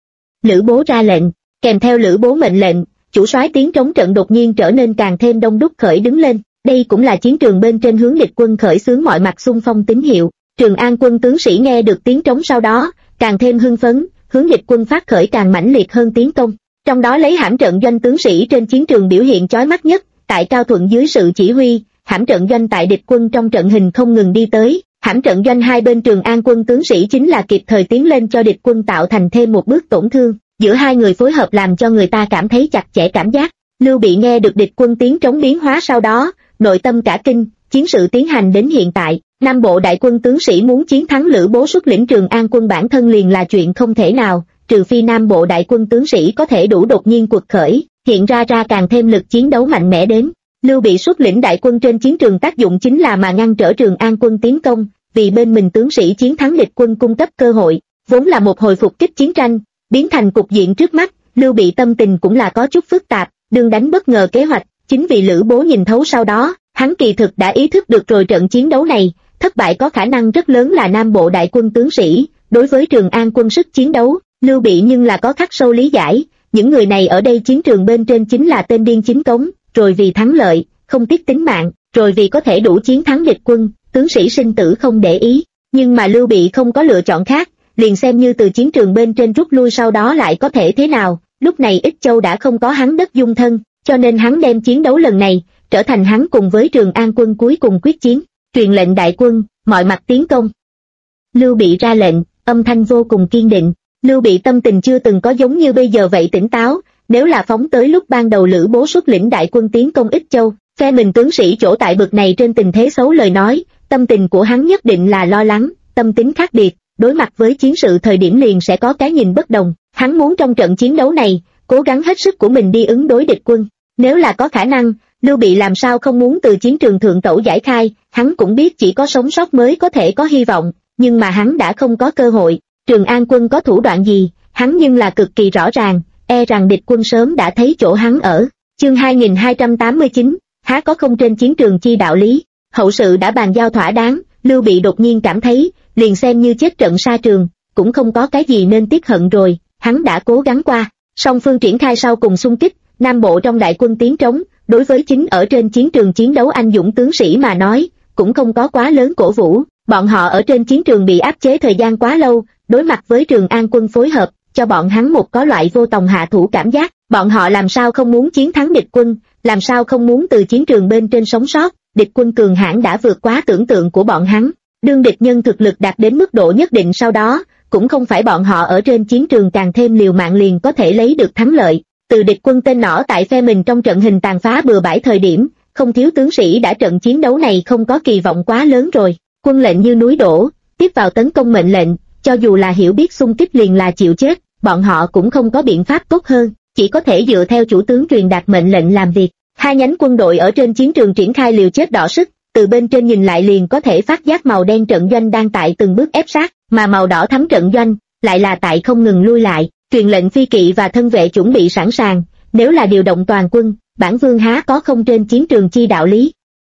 Lữ Bố ra lệnh, kèm theo Lữ Bố mệnh lệnh, chủ soái tiếng trống trận đột nhiên trở nên càng thêm đông đúc khởi đứng lên, đây cũng là chiến trường bên trên hướng địch quân khởi xướng mọi mặt xung phong tín hiệu. Trường An quân tướng sĩ nghe được tiếng trống sau đó, càng thêm hưng phấn, hướng địch quân phát khởi càng mãnh liệt hơn tiến công. Trong đó lấy hãm trận doanh tướng sĩ trên chiến trường biểu hiện chói mắt nhất, tại Cao Thuận dưới sự chỉ huy, hãm trận doanh tại địch quân trong trận hình không ngừng đi tới, hãm trận doanh hai bên Trường An quân tướng sĩ chính là kịp thời tiến lên cho địch quân tạo thành thêm một bước tổn thương, giữa hai người phối hợp làm cho người ta cảm thấy chặt chẽ cảm giác. Lưu Bị nghe được địch quân tiếng trống biến hóa sau đó, nội tâm cả kinh, chiến sự tiến hành đến hiện tại, Nam Bộ đại quân tướng sĩ muốn chiến thắng Lữ Bố xuất lĩnh Trường An quân bản thân liền là chuyện không thể nào, trừ phi Nam Bộ đại quân tướng sĩ có thể đủ đột nhiên quật khởi, hiện ra càng thêm lực chiến đấu mạnh mẽ đến. Lưu Bị xuất lĩnh đại quân trên chiến trường tác dụng chính là mà ngăn trở Trường An quân tiến công, vì bên mình tướng sĩ chiến thắng địch quân cung cấp cơ hội, vốn là một hồi phục kích chiến tranh, biến thành cục diện trước mắt, Lưu Bị tâm tình cũng là có chút phức tạp, đương đánh bất ngờ kế hoạch, chính vì Lữ Bố nhìn thấu sau đó, hắn kỳ thực đã ý thức được rồi trận chiến đấu này, thất bại có khả năng rất lớn là Nam Bộ đại quân tướng sĩ, đối với Trường An quân sức chiến đấu, Lưu Bị nhưng là có khắc sâu lý giải, những người này ở đây chiến trường bên trên chính là tên điên chính cống, rồi vì thắng lợi, không tiếc tính mạng, rồi vì có thể đủ chiến thắng địch quân, tướng sĩ sinh tử không để ý, nhưng mà Lưu Bị không có lựa chọn khác, liền xem như từ chiến trường bên trên rút lui sau đó lại có thể thế nào, lúc này Ích Châu đã không có hắn đất dung thân, cho nên hắn đem chiến đấu lần này, trở thành hắn cùng với Trường An quân cuối cùng quyết chiến, truyền lệnh đại quân, mọi mặt tiến công. Lưu Bị ra lệnh, âm thanh vô cùng kiên định, Lưu Bị tâm tình chưa từng có giống như bây giờ vậy tỉnh táo, nếu là phóng tới lúc ban đầu Lữ Bố xuất lĩnh đại quân tiến công Ích Châu, phe mình tướng sĩ chỗ tại bực này trên tình thế xấu lời nói, tâm tình của hắn nhất định là lo lắng, tâm tính khác biệt, đối mặt với chiến sự thời điểm liền sẽ có cái nhìn bất đồng, hắn muốn trong trận chiến đấu này, cố gắng hết sức của mình đi ứng đối địch quân, nếu là có khả năng, Lưu Bị làm sao không muốn từ chiến trường thượng tẩu giải khai, hắn cũng biết chỉ có sống sót mới có thể có hy vọng, nhưng mà hắn đã không có cơ hội, Trường An quân có thủ đoạn gì, hắn nhưng là cực kỳ rõ ràng, e rằng địch quân sớm đã thấy chỗ hắn ở. Chương 2289, há có không trên chiến trường chi đạo lý, hậu sự đã bàn giao thỏa đáng, Lưu Bị đột nhiên cảm thấy, liền xem như chết trận sa trường, cũng không có cái gì nên tiếc hận rồi, hắn đã cố gắng qua, song phương triển khai sau cùng xung kích, Nam Bộ trong đại quân tiếng trống, đối với chính ở trên chiến trường chiến đấu anh dũng tướng sĩ mà nói, cũng không có quá lớn cổ vũ, bọn họ ở trên chiến trường bị áp chế thời gian quá lâu, đối mặt với Trường An quân phối hợp, cho bọn hắn một có loại vô tòng hạ thủ cảm giác, bọn họ làm sao không muốn chiến thắng địch quân, làm sao không muốn từ chiến trường bên trên sống sót, địch quân cường hãn đã vượt quá tưởng tượng của bọn hắn, đương địch nhân thực lực đạt đến mức độ nhất định sau đó, cũng không phải bọn họ ở trên chiến trường càng thêm liều mạng liền có thể lấy được thắng lợi, từ địch quân tên nỏ tại phe mình trong trận hình tàn phá bừa bãi thời điểm, không thiếu tướng sĩ đã trận chiến đấu này không có kỳ vọng quá lớn rồi, quân lệnh như núi đổ, tiếp vào tấn công mệnh lệnh, cho dù là hiểu biết xung kích liền là chịu chết, bọn họ cũng không có biện pháp tốt hơn, chỉ có thể dựa theo chủ tướng truyền đạt mệnh lệnh làm việc. Hai nhánh quân đội ở trên chiến trường triển khai liều chết đọ sức, từ bên trên nhìn lại liền có thể phát giác màu đen trận doanh đang tại từng bước ép sát, mà màu đỏ thắm trận doanh lại là tại không ngừng lui lại. Truyền lệnh phi kỵ và thân vệ chuẩn bị sẵn sàng, nếu là điều động toàn quân, bản vương há có không trên chiến trường chi đạo lý.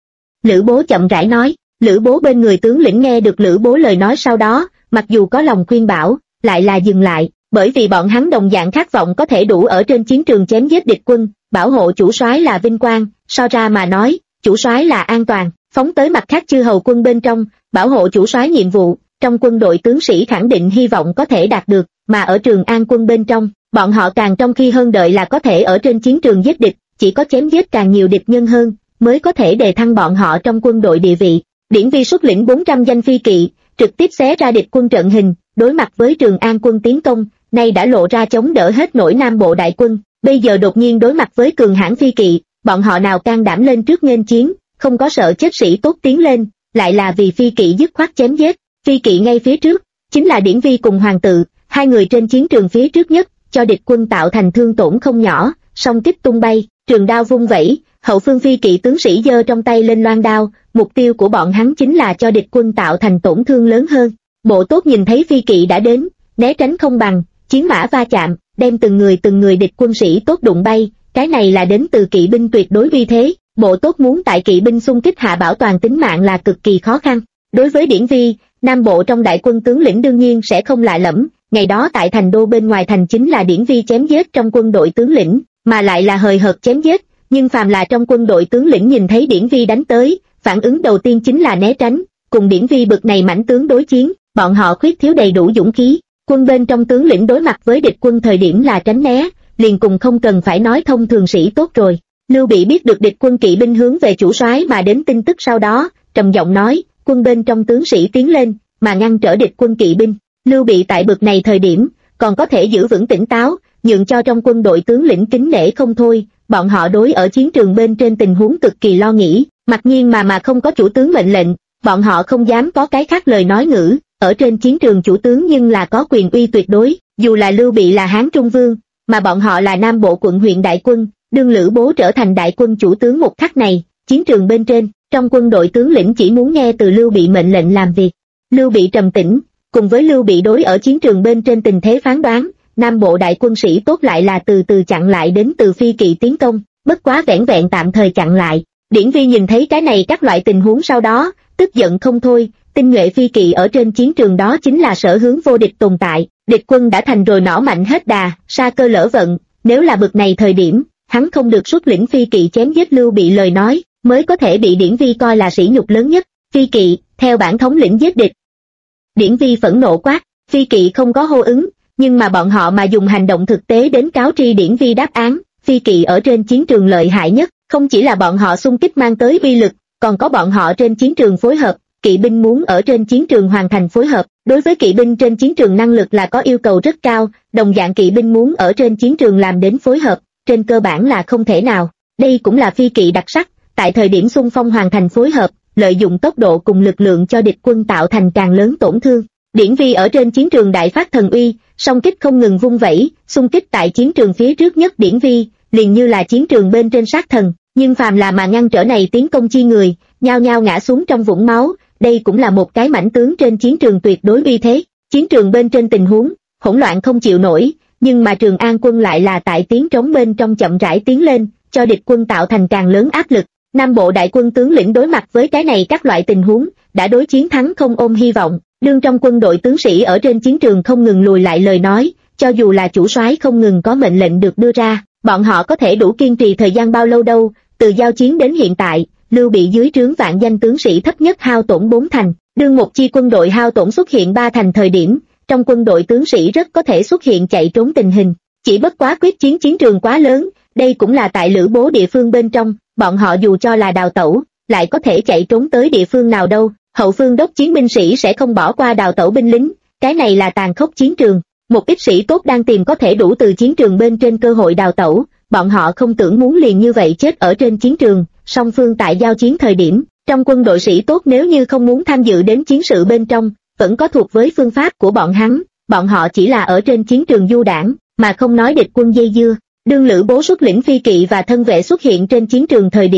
Lữ Bố chậm rãi nói. Lữ Bố bên người tướng lĩnh nghe được Lữ Bố lời nói sau đó, mặc dù có lòng khuyên bảo, lại là dừng lại, bởi vì bọn hắn đồng dạng khát vọng có thể đủ ở trên chiến trường chém giết địch quân, bảo hộ chủ soái là vinh quang, so ra mà nói, chủ soái là an toàn, phóng tới mặt khác chư hầu quân bên trong, bảo hộ chủ soái nhiệm vụ, trong quân đội tướng sĩ khẳng định hy vọng có thể đạt được, mà ở Trường An quân bên trong, bọn họ càng trong khi hơn đợi là có thể ở trên chiến trường giết địch, chỉ có chém giết càng nhiều địch nhân hơn, mới có thể đề thăng bọn họ trong quân đội địa vị. Điển Vi xuất lĩnh 400 danh phi kỵ, trực tiếp xé ra địch quân trận hình, đối mặt với Trường An quân tiến công, nay đã lộ ra chống đỡ hết nổi Nam Bộ đại quân, bây giờ đột nhiên đối mặt với cường hãn phi kỵ, bọn họ nào can đảm lên trước nghênh chiến, không có sợ chết sĩ tốt tiến lên, lại là vì phi kỵ dứt khoát chém giết. Phi kỵ ngay phía trước, chính là Điển Vi cùng Hoàng tự, hai người trên chiến trường phía trước nhất, cho địch quân tạo thành thương tổn không nhỏ, song kích tung bay, trường đao vung vẩy, hậu phương phi kỵ tướng sĩ giơ trong tay lên loan đao, mục tiêu của bọn hắn chính là cho địch quân tạo thành tổn thương lớn hơn. Bộ tốt nhìn thấy phi kỵ đã đến, né tránh không bằng, chiến mã va chạm, đem từng người địch quân sĩ tốt đụng bay, cái này là đến từ kỵ binh tuyệt đối uy thế, bộ tốt muốn tại kỵ binh xung kích hạ bảo toàn tính mạng là cực kỳ khó khăn. Đối với Điển Vi, Nam Bộ trong đại quân tướng lĩnh đương nhiên sẽ không lạ lẫm, ngày đó tại thành đô bên ngoài thành chính là Điển Vi chém giết trong quân đội tướng lĩnh, mà lại là hời hợt chém giết, nhưng phàm là trong quân đội tướng lĩnh nhìn thấy Điển Vi đánh tới, phản ứng đầu tiên chính là né tránh, cùng Điển Vi bực này mãnh tướng đối chiến, bọn họ khuyết thiếu đầy đủ dũng khí. Quân bên trong tướng lĩnh đối mặt với địch quân thời điểm là tránh né, liền cùng không cần phải nói thông thường sĩ tốt rồi. Lưu Bị biết được địch quân kỵ binh hướng về chủ soái mà đến tin tức sau đó, trầm giọng nói, quân bên trong tướng sĩ tiến lên, mà ngăn trở địch quân kỵ binh. Lưu Bị tại bực này thời điểm, còn có thể giữ vững tỉnh táo, nhượng cho trong quân đội tướng lĩnh kính nể không thôi, bọn họ đối ở chiến trường bên trên tình huống cực kỳ lo nghĩ, mặc nhiên mà không có chủ tướng mệnh lệnh, bọn họ không dám có cái khác lời nói ngữ, ở trên chiến trường chủ tướng nhưng là có quyền uy tuyệt đối, dù là Lưu Bị là Hán Trung Vương, mà bọn họ là Nam Bộ quận huyện đại quân, đương Lữ Bố trở thành đại quân chủ tướng một khắc này, chiến trường bên trên, trong quân đội tướng lĩnh chỉ muốn nghe từ Lưu Bị mệnh lệnh làm việc. Lưu Bị trầm tĩnh, cùng với Lưu Bị đối ở chiến trường bên trên tình thế phán đoán, Nam Bộ đại quân sĩ tốt lại là từ từ chặn lại đến từ phi kỵ tiến công, bất quá vẻn vẹn tạm thời chặn lại. Điển Vi nhìn thấy cái này các loại tình huống sau đó, tức giận không thôi, tinh nhuệ phi kỵ ở trên chiến trường đó chính là sở hướng vô địch tồn tại, địch quân đã thành rồi nỏ mạnh hết đà, sa cơ lỡ vận, nếu là bực này thời điểm, hắn không được xuất lĩnh phi kỵ chém giết Lưu Bị lời nói, mới có thể bị Điển Vi coi là sỉ nhục lớn nhất. Phi kỵ, theo bản thống lĩnh giết địch. Điển Vi phẫn nộ quát, phi kỵ không có hô ứng, nhưng mà bọn họ mà dùng hành động thực tế đến cáo tri Điển Vi đáp án, phi kỵ ở trên chiến trường lợi hại nhất, không chỉ là bọn họ xung kích mang tới uy lực, còn có bọn họ trên chiến trường phối hợp, kỵ binh muốn ở trên chiến trường hoàn thành phối hợp, đối với kỵ binh trên chiến trường năng lực là có yêu cầu rất cao, đồng dạng kỵ binh muốn ở trên chiến trường làm đến phối hợp, trên cơ bản là không thể nào, đây cũng là phi kỵ đặc sắc, tại thời điểm xung phong hoàn thành phối hợp, lợi dụng tốc độ cùng lực lượng cho địch quân tạo thành càng lớn tổn thương. Điển Vi ở trên chiến trường đại phát thần uy, song kích không ngừng vung vẩy, xung kích tại chiến trường phía trước nhất Điển Vi, liền như là chiến trường bên trên sát thần, nhưng phàm là mà ngăn trở này tiến công chi người, nhao nhao ngã xuống trong vũng máu, đây cũng là một cái mãnh tướng trên chiến trường tuyệt đối uy thế. Chiến trường bên trên tình huống, hỗn loạn không chịu nổi, nhưng mà Trường An quân lại là tại tiếng trống bên trong chậm rãi tiến lên, cho địch quân tạo thành càng lớn áp lực. Nam Bộ đại quân tướng lĩnh đối mặt với cái này các loại tình huống, đã đối chiến thắng không ôm hy vọng, đương trong quân đội tướng sĩ ở trên chiến trường không ngừng lùi lại lời nói, cho dù là chủ soái không ngừng có mệnh lệnh được đưa ra, bọn họ có thể đủ kiên trì thời gian bao lâu đâu, từ giao chiến đến hiện tại, Lưu Bị dưới trướng vạn danh tướng sĩ thấp nhất hao tổn 4 thành, đương một chi quân đội hao tổn xuất hiện 3 thành thời điểm, trong quân đội tướng sĩ rất có thể xuất hiện chạy trốn tình hình, chỉ bất quá quyết chiến chiến trường quá lớn, đây cũng là tại Lữ Bố địa phương bên trong, bọn họ dù cho là đào tẩu, lại có thể chạy trốn tới địa phương nào đâu, hậu phương đốc chiến binh sĩ sẽ không bỏ qua đào tẩu binh lính, cái này là tàn khốc chiến trường, một ít sĩ tốt đang tìm có thể đủ từ chiến trường bên trên cơ hội đào tẩu, bọn họ không tưởng muốn liền như vậy chết ở trên chiến trường, song phương tại giao chiến thời điểm, trong quân đội sĩ tốt nếu như không muốn tham dự đến chiến sự bên trong, vẫn có thuộc với phương pháp của bọn hắn, bọn họ chỉ là ở trên chiến trường du đảng, mà không nói địch quân dây dưa. Đương Lữ Bố xuất lĩnh phi kỵ và thân vệ xuất hiện trên chiến trường thời điểm,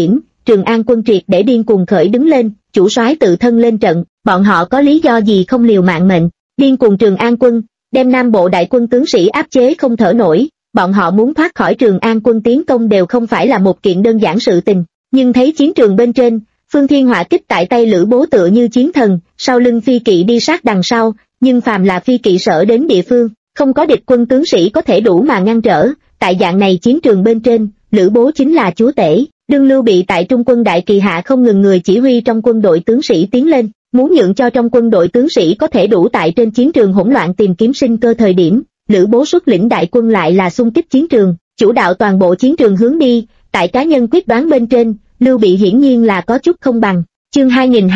Trường An quân triệt để điên cuồng khởi đứng lên, chủ soái tự thân lên trận, bọn họ có lý do gì không liều mạng mệnh. Điên cuồng Trường An quân, đem Nam Bộ đại quân tướng sĩ áp chế không thở nổi, bọn họ muốn thoát khỏi Trường An quân tiến công đều không phải là một kiện đơn giản sự tình. Nhưng thấy chiến trường bên trên, Phương Thiên hỏa kích tại tay Lữ Bố tựa như chiến thần, sau lưng phi kỵ đi sát đằng sau, nhưng phàm là phi kỵ sở đến địa phương, không có địch quân tướng sĩ có thể đủ mà ngăn trở. Tại dạng này chiến trường bên trên, Lữ Bố chính là chúa tể. Đương Lưu Bị tại Trung quân đại kỳ hạ không ngừng người chỉ huy trong quân đội tướng sĩ tiến lên, muốn nhượng cho trong quân đội tướng sĩ có thể đủ tại trên chiến trường hỗn loạn tìm kiếm sinh cơ thời điểm, Lữ Bố xuất lĩnh đại quân lại là xung kích chiến trường, chủ đạo toàn bộ chiến trường hướng đi. Tại cá nhân quyết đoán bên trên, Lưu Bị hiển nhiên là có chút không bằng. Chương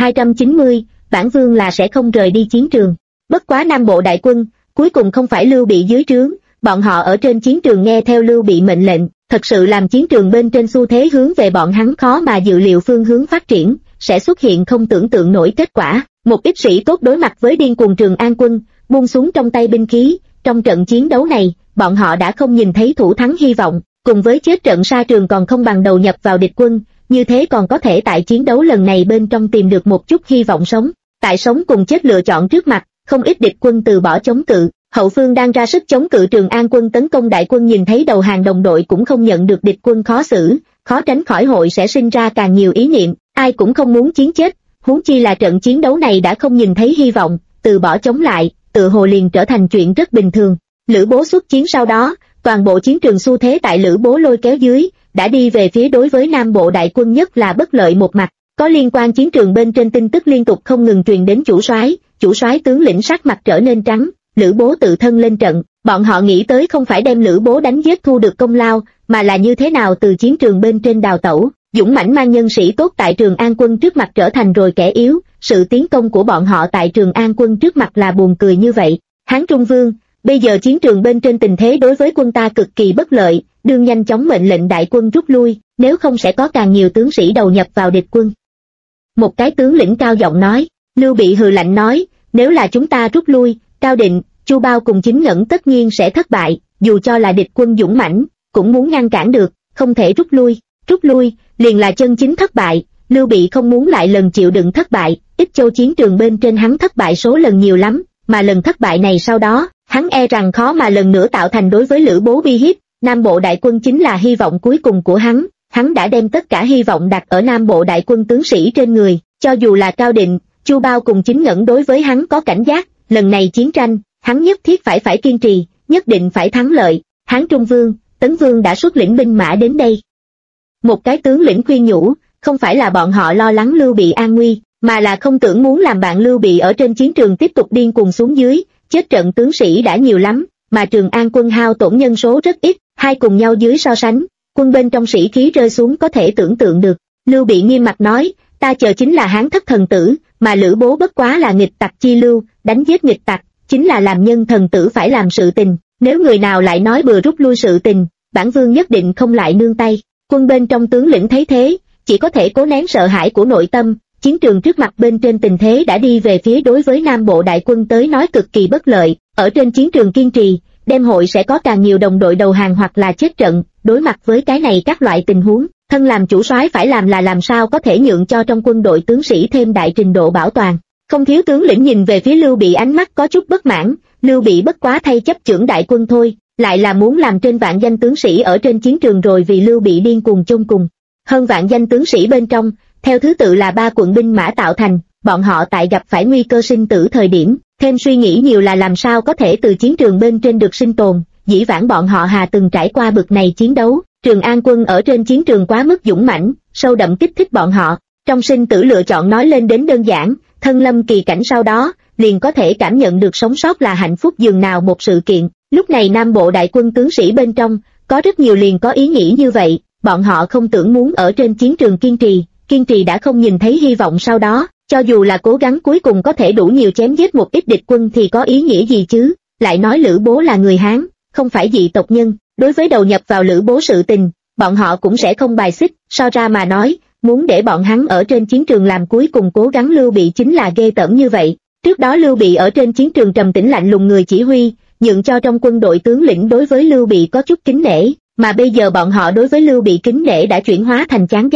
2290, bản vương là sẽ không rời đi chiến trường. Bất quá Nam Bộ đại quân, cuối cùng không phải Lưu Bị dưới trướng, bọn họ ở trên chiến trường nghe theo Lưu Bị mệnh lệnh, thật sự làm chiến trường bên trên xu thế hướng về bọn hắn khó mà dự liệu phương hướng phát triển, sẽ xuất hiện không tưởng tượng nổi kết quả. Một ít sĩ tốt đối mặt với điên cuồng Trường An quân, buông xuống trong tay binh khí, trong trận chiến đấu này, bọn họ đã không nhìn thấy thủ thắng hy vọng, cùng với chết trận sa trường còn không bằng đầu nhập vào địch quân, như thế còn có thể tại chiến đấu lần này bên trong tìm được một chút hy vọng sống. Tại sống cùng chết lựa chọn trước mặt, không ít địch quân từ bỏ chống cự, hậu phương đang ra sức chống cự Trường An quân tấn công đại quân nhìn thấy đầu hàng đồng đội cũng không nhận được địch quân khó xử, khó tránh khỏi hội sẽ sinh ra càng nhiều ý niệm, ai cũng không muốn chiến chết, huống chi là trận chiến đấu này đã không nhìn thấy hy vọng, từ bỏ chống lại, tự hồ liền trở thành chuyện rất bình thường. Lữ Bố xuất chiến sau đó, toàn bộ chiến trường xu thế tại Lữ Bố lôi kéo dưới, đã đi về phía đối với Nam Bộ đại quân nhất là bất lợi một mặt. Có liên quan chiến trường bên trên tin tức liên tục không ngừng truyền đến chủ soái tướng lĩnh sắc mặt trở nên trắng. Lữ Bố tự thân lên trận, bọn họ nghĩ tới không phải đem Lữ Bố đánh giết thu được công lao, mà là như thế nào từ chiến trường bên trên đào tẩu. Dũng mãnh mang nhân sĩ tốt tại Trường An quân trước mặt trở thành rồi kẻ yếu, sự tiến công của bọn họ tại Trường An quân trước mặt là buồn cười như vậy. Hán Trung Vương, bây giờ chiến trường bên trên tình thế đối với quân ta cực kỳ bất lợi, đương nhanh chóng mệnh lệnh đại quân rút lui, nếu không sẽ có càng nhiều tướng sĩ đầu nhập vào địch quân. Một cái tướng lĩnh cao giọng nói. Lưu Bị hừ lạnh nói, nếu là chúng ta rút lui, Cao Định, Chu Bao cùng Chính Ngẩn tất nhiên sẽ thất bại, dù cho là địch quân dũng mãnh, cũng muốn ngăn cản được, không thể rút lui, liền là chân chính thất bại. Lưu Bị không muốn lại lần chịu đựng thất bại, Ích Châu chiến trường bên trên hắn thất bại số lần nhiều lắm, mà lần thất bại này sau đó, hắn e rằng khó mà lần nữa tạo thành đối với Lữ Bố uy hiếp. Nam Bộ đại quân chính là hy vọng cuối cùng của hắn đã đem tất cả hy vọng đặt ở Nam Bộ đại quân tướng sĩ trên người, cho dù là Cao Định, Chu Bao cùng Chính Ngẩn đối với hắn có cảnh giác, lần này chiến tranh, hắn nhất thiết phải kiên trì, nhất định phải thắng lợi. Hán Trung Vương, Tấn Vương đã xuất lĩnh binh mã đến đây. Một cái tướng lĩnh khuyên nhủ, không phải là bọn họ lo lắng Lưu Bị an nguy, mà là không tưởng muốn làm bạn Lưu Bị ở trên chiến trường tiếp tục điên cuồng xuống dưới, chết trận tướng sĩ đã nhiều lắm, mà Trường An quân hao tổn nhân số rất ít, hai cùng nhau dưới so sánh, quân bên trong sĩ khí rơi xuống có thể tưởng tượng được. Lưu Bị nghiêm mặt nói, ta chờ chính là Hán thất thần tử, mà Lữ Bố bất quá là nghịch tặc chi lưu, đánh giết nghịch tặc, chính là làm nhân thần tử phải làm sự tình, nếu người nào lại nói bừa rút lui sự tình, bản vương nhất định không lại nương tay. Quân bên trong tướng lĩnh thấy thế, chỉ có thể cố nén sợ hãi của nội tâm, chiến trường trước mặt bên trên tình thế đã đi về phía đối với Nam Bộ đại quân tới nói cực kỳ bất lợi, ở trên chiến trường kiên trì, đem hội sẽ có càng nhiều đồng đội đầu hàng hoặc là chết trận, đối mặt với cái này các loại tình huống, thân làm chủ soái phải làm là làm sao có thể nhượng cho trong quân đội tướng sĩ thêm đại trình độ bảo toàn. Không thiếu tướng lĩnh nhìn về phía Lưu Bị ánh mắt có chút bất mãn, Lưu Bị bất quá thay chấp trưởng đại quân thôi, lại là muốn làm trên vạn danh tướng sĩ ở trên chiến trường rồi vì Lưu Bị điên cuồng chôn cùng. Hơn vạn danh tướng sĩ bên trong, theo thứ tự là 3 quận binh mã tạo thành, bọn họ tại gặp phải nguy cơ sinh tử thời điểm, thêm suy nghĩ nhiều là làm sao có thể từ chiến trường bên trên được sinh tồn, dĩ vãng bọn họ hà từng trải qua bực này chiến đấu, Trường An quân ở trên chiến trường quá mức dũng mãnh, sâu đậm kích thích bọn họ, trong sinh tử lựa chọn nói lên đến đơn giản, thân lâm kỳ cảnh sau đó, liền có thể cảm nhận được sống sót là hạnh phúc dường nào một sự kiện. Lúc này Nam Bộ đại quân tướng sĩ bên trong, có rất nhiều liền có ý nghĩ như vậy, bọn họ không tưởng muốn ở trên chiến trường kiên trì đã không nhìn thấy hy vọng sau đó, cho dù là cố gắng cuối cùng có thể đủ nhiều chém giết một ít địch quân thì có ý nghĩa gì chứ, lại nói Lữ Bố là người Hán, không phải dị tộc nhân, đối với đầu nhập vào Lữ Bố sự tình, bọn họ cũng sẽ không bài xích, so ra mà nói, muốn để bọn hắn ở trên chiến trường làm cuối cùng cố gắng Lưu Bị chính là ghê tởm như vậy. Trước đó Lưu Bị ở trên chiến trường trầm tĩnh lạnh lùng người chỉ huy, nhượng cho trong quân đội tướng lĩnh đối với Lưu Bị có chút kính nể, mà bây giờ bọn họ đối với Lưu Bị kính nể đã chuyển hóa thành chán ghét.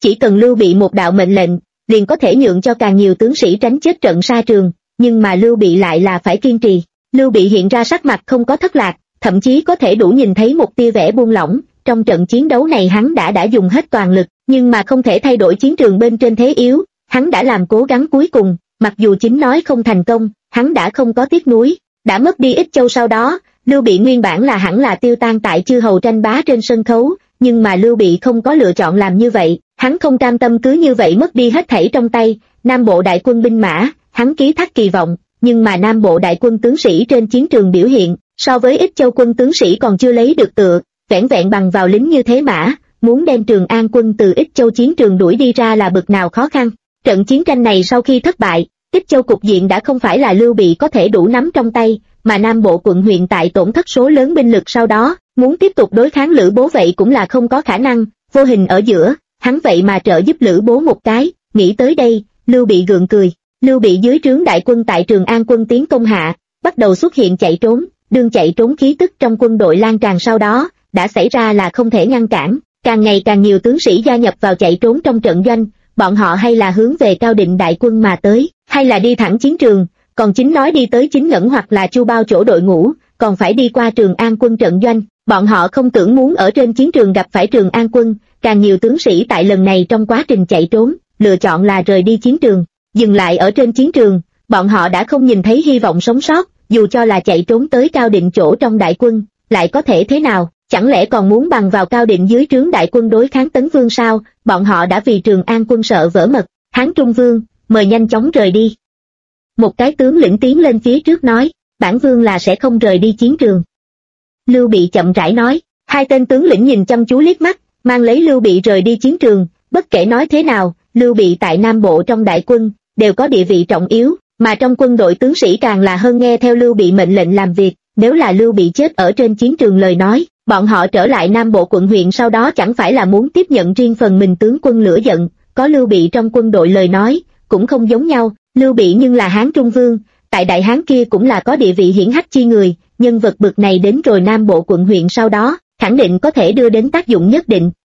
chỉ cần Lưu Bị một đạo mệnh lệnh, liền có thể nhượng cho càng nhiều tướng sĩ tránh chết trận sa trường, nhưng mà Lưu Bị lại là phải kiên trì. Lưu Bị hiện ra sắc mặt không có thất lạc, thậm chí có thể đủ nhìn thấy một tia vẻ buông lỏng, trong trận chiến đấu này hắn đã dùng hết toàn lực, nhưng mà không thể thay đổi chiến trường bên trên thế yếu, hắn đã làm cố gắng cuối cùng, mặc dù chính nói không thành công, hắn đã không có tiếc nuối. Đã mất đi Ích Châu sau đó, Lưu Bị nguyên bản là hẳn là tiêu tan tại chư hầu tranh bá trên sân khấu, nhưng mà Lưu Bị không có lựa chọn làm như vậy, hắn không cam tâm cứ như vậy mất đi hết thảy trong tay. Nam Bộ đại quân binh mã, hắn ký thác kỳ vọng, nhưng mà Nam Bộ đại quân tướng sĩ trên chiến trường biểu hiện, so với Ích Châu quân tướng sĩ còn chưa lấy được tựa, vẻn vẹn bằng vào lính như thế mã, muốn đem Trường An quân từ Ích Châu chiến trường đuổi đi ra là bực nào khó khăn. Trận chiến tranh này sau khi thất bại, Ích Châu cục diện đã không phải là Lưu Bị có thể đủ nắm trong tay, mà Nam Bộ quận huyện tại tổn thất số lớn binh lực sau đó, muốn tiếp tục đối kháng Lữ Bố vậy cũng là không có khả năng. Vô hình ở giữa, hắn vậy mà trợ giúp Lữ Bố một cái. Nghĩ tới đây, Lưu Bị gượng cười. Lưu Bị dưới trướng đại quân tại Trường An quân tiến công hạ, bắt đầu xuất hiện chạy trốn, đương chạy trốn khí tức trong quân đội lan tràn sau đó, đã xảy ra là không thể ngăn cản, càng ngày càng nhiều tướng sĩ gia nhập vào chạy trốn trong trận doanh, bọn họ hay là hướng về Cao Định đại quân mà tới, hay là đi thẳng chiến trường, còn chính nói đi tới Chính Ngẩn hoặc là Chu Bao chỗ đội ngũ, còn phải đi qua Trường An quân trận doanh, bọn họ không tưởng muốn ở trên chiến trường gặp phải Trường An quân, càng nhiều tướng sĩ tại lần này trong quá trình chạy trốn, lựa chọn là rời đi chiến trường, dừng lại ở trên chiến trường, bọn họ đã không nhìn thấy hy vọng sống sót, dù cho là chạy trốn tới Cao Định chỗ trong đại quân, lại có thể thế nào, chẳng lẽ còn muốn bằng vào Cao Định dưới trướng đại quân đối kháng Tấn Vương sao? Bọn họ đã vì Trường An quân sợ vỡ mật. Hán Trung Vương, mời nhanh chóng rời đi. Một cái tướng lĩnh tiến lên phía trước nói, bản vương là sẽ không rời đi chiến trường. Lưu Bị chậm rãi nói, hai tên tướng lĩnh nhìn chăm chú liếc mắt, mang lấy Lưu Bị rời đi chiến trường. Bất kể nói thế nào, Lưu Bị tại Nam Bộ trong đại quân đều có địa vị trọng yếu, mà trong quân đội tướng sĩ càng là hơn nghe theo Lưu Bị mệnh lệnh làm việc. Nếu là Lưu Bị chết ở trên chiến trường lời nói, bọn họ trở lại Nam Bộ quận huyện sau đó chẳng phải là muốn tiếp nhận riêng phần mình tướng quân lửa giận. Có Lưu Bị trong quân đội lời nói cũng không giống nhau. Lưu Bị nhưng là Hán Trung Vương, tại Đại Hán kia cũng là có địa vị hiển hách chi người, nhân vật bực này đến rồi Nam Bộ quận huyện sau đó, khẳng định có thể đưa đến tác dụng nhất định.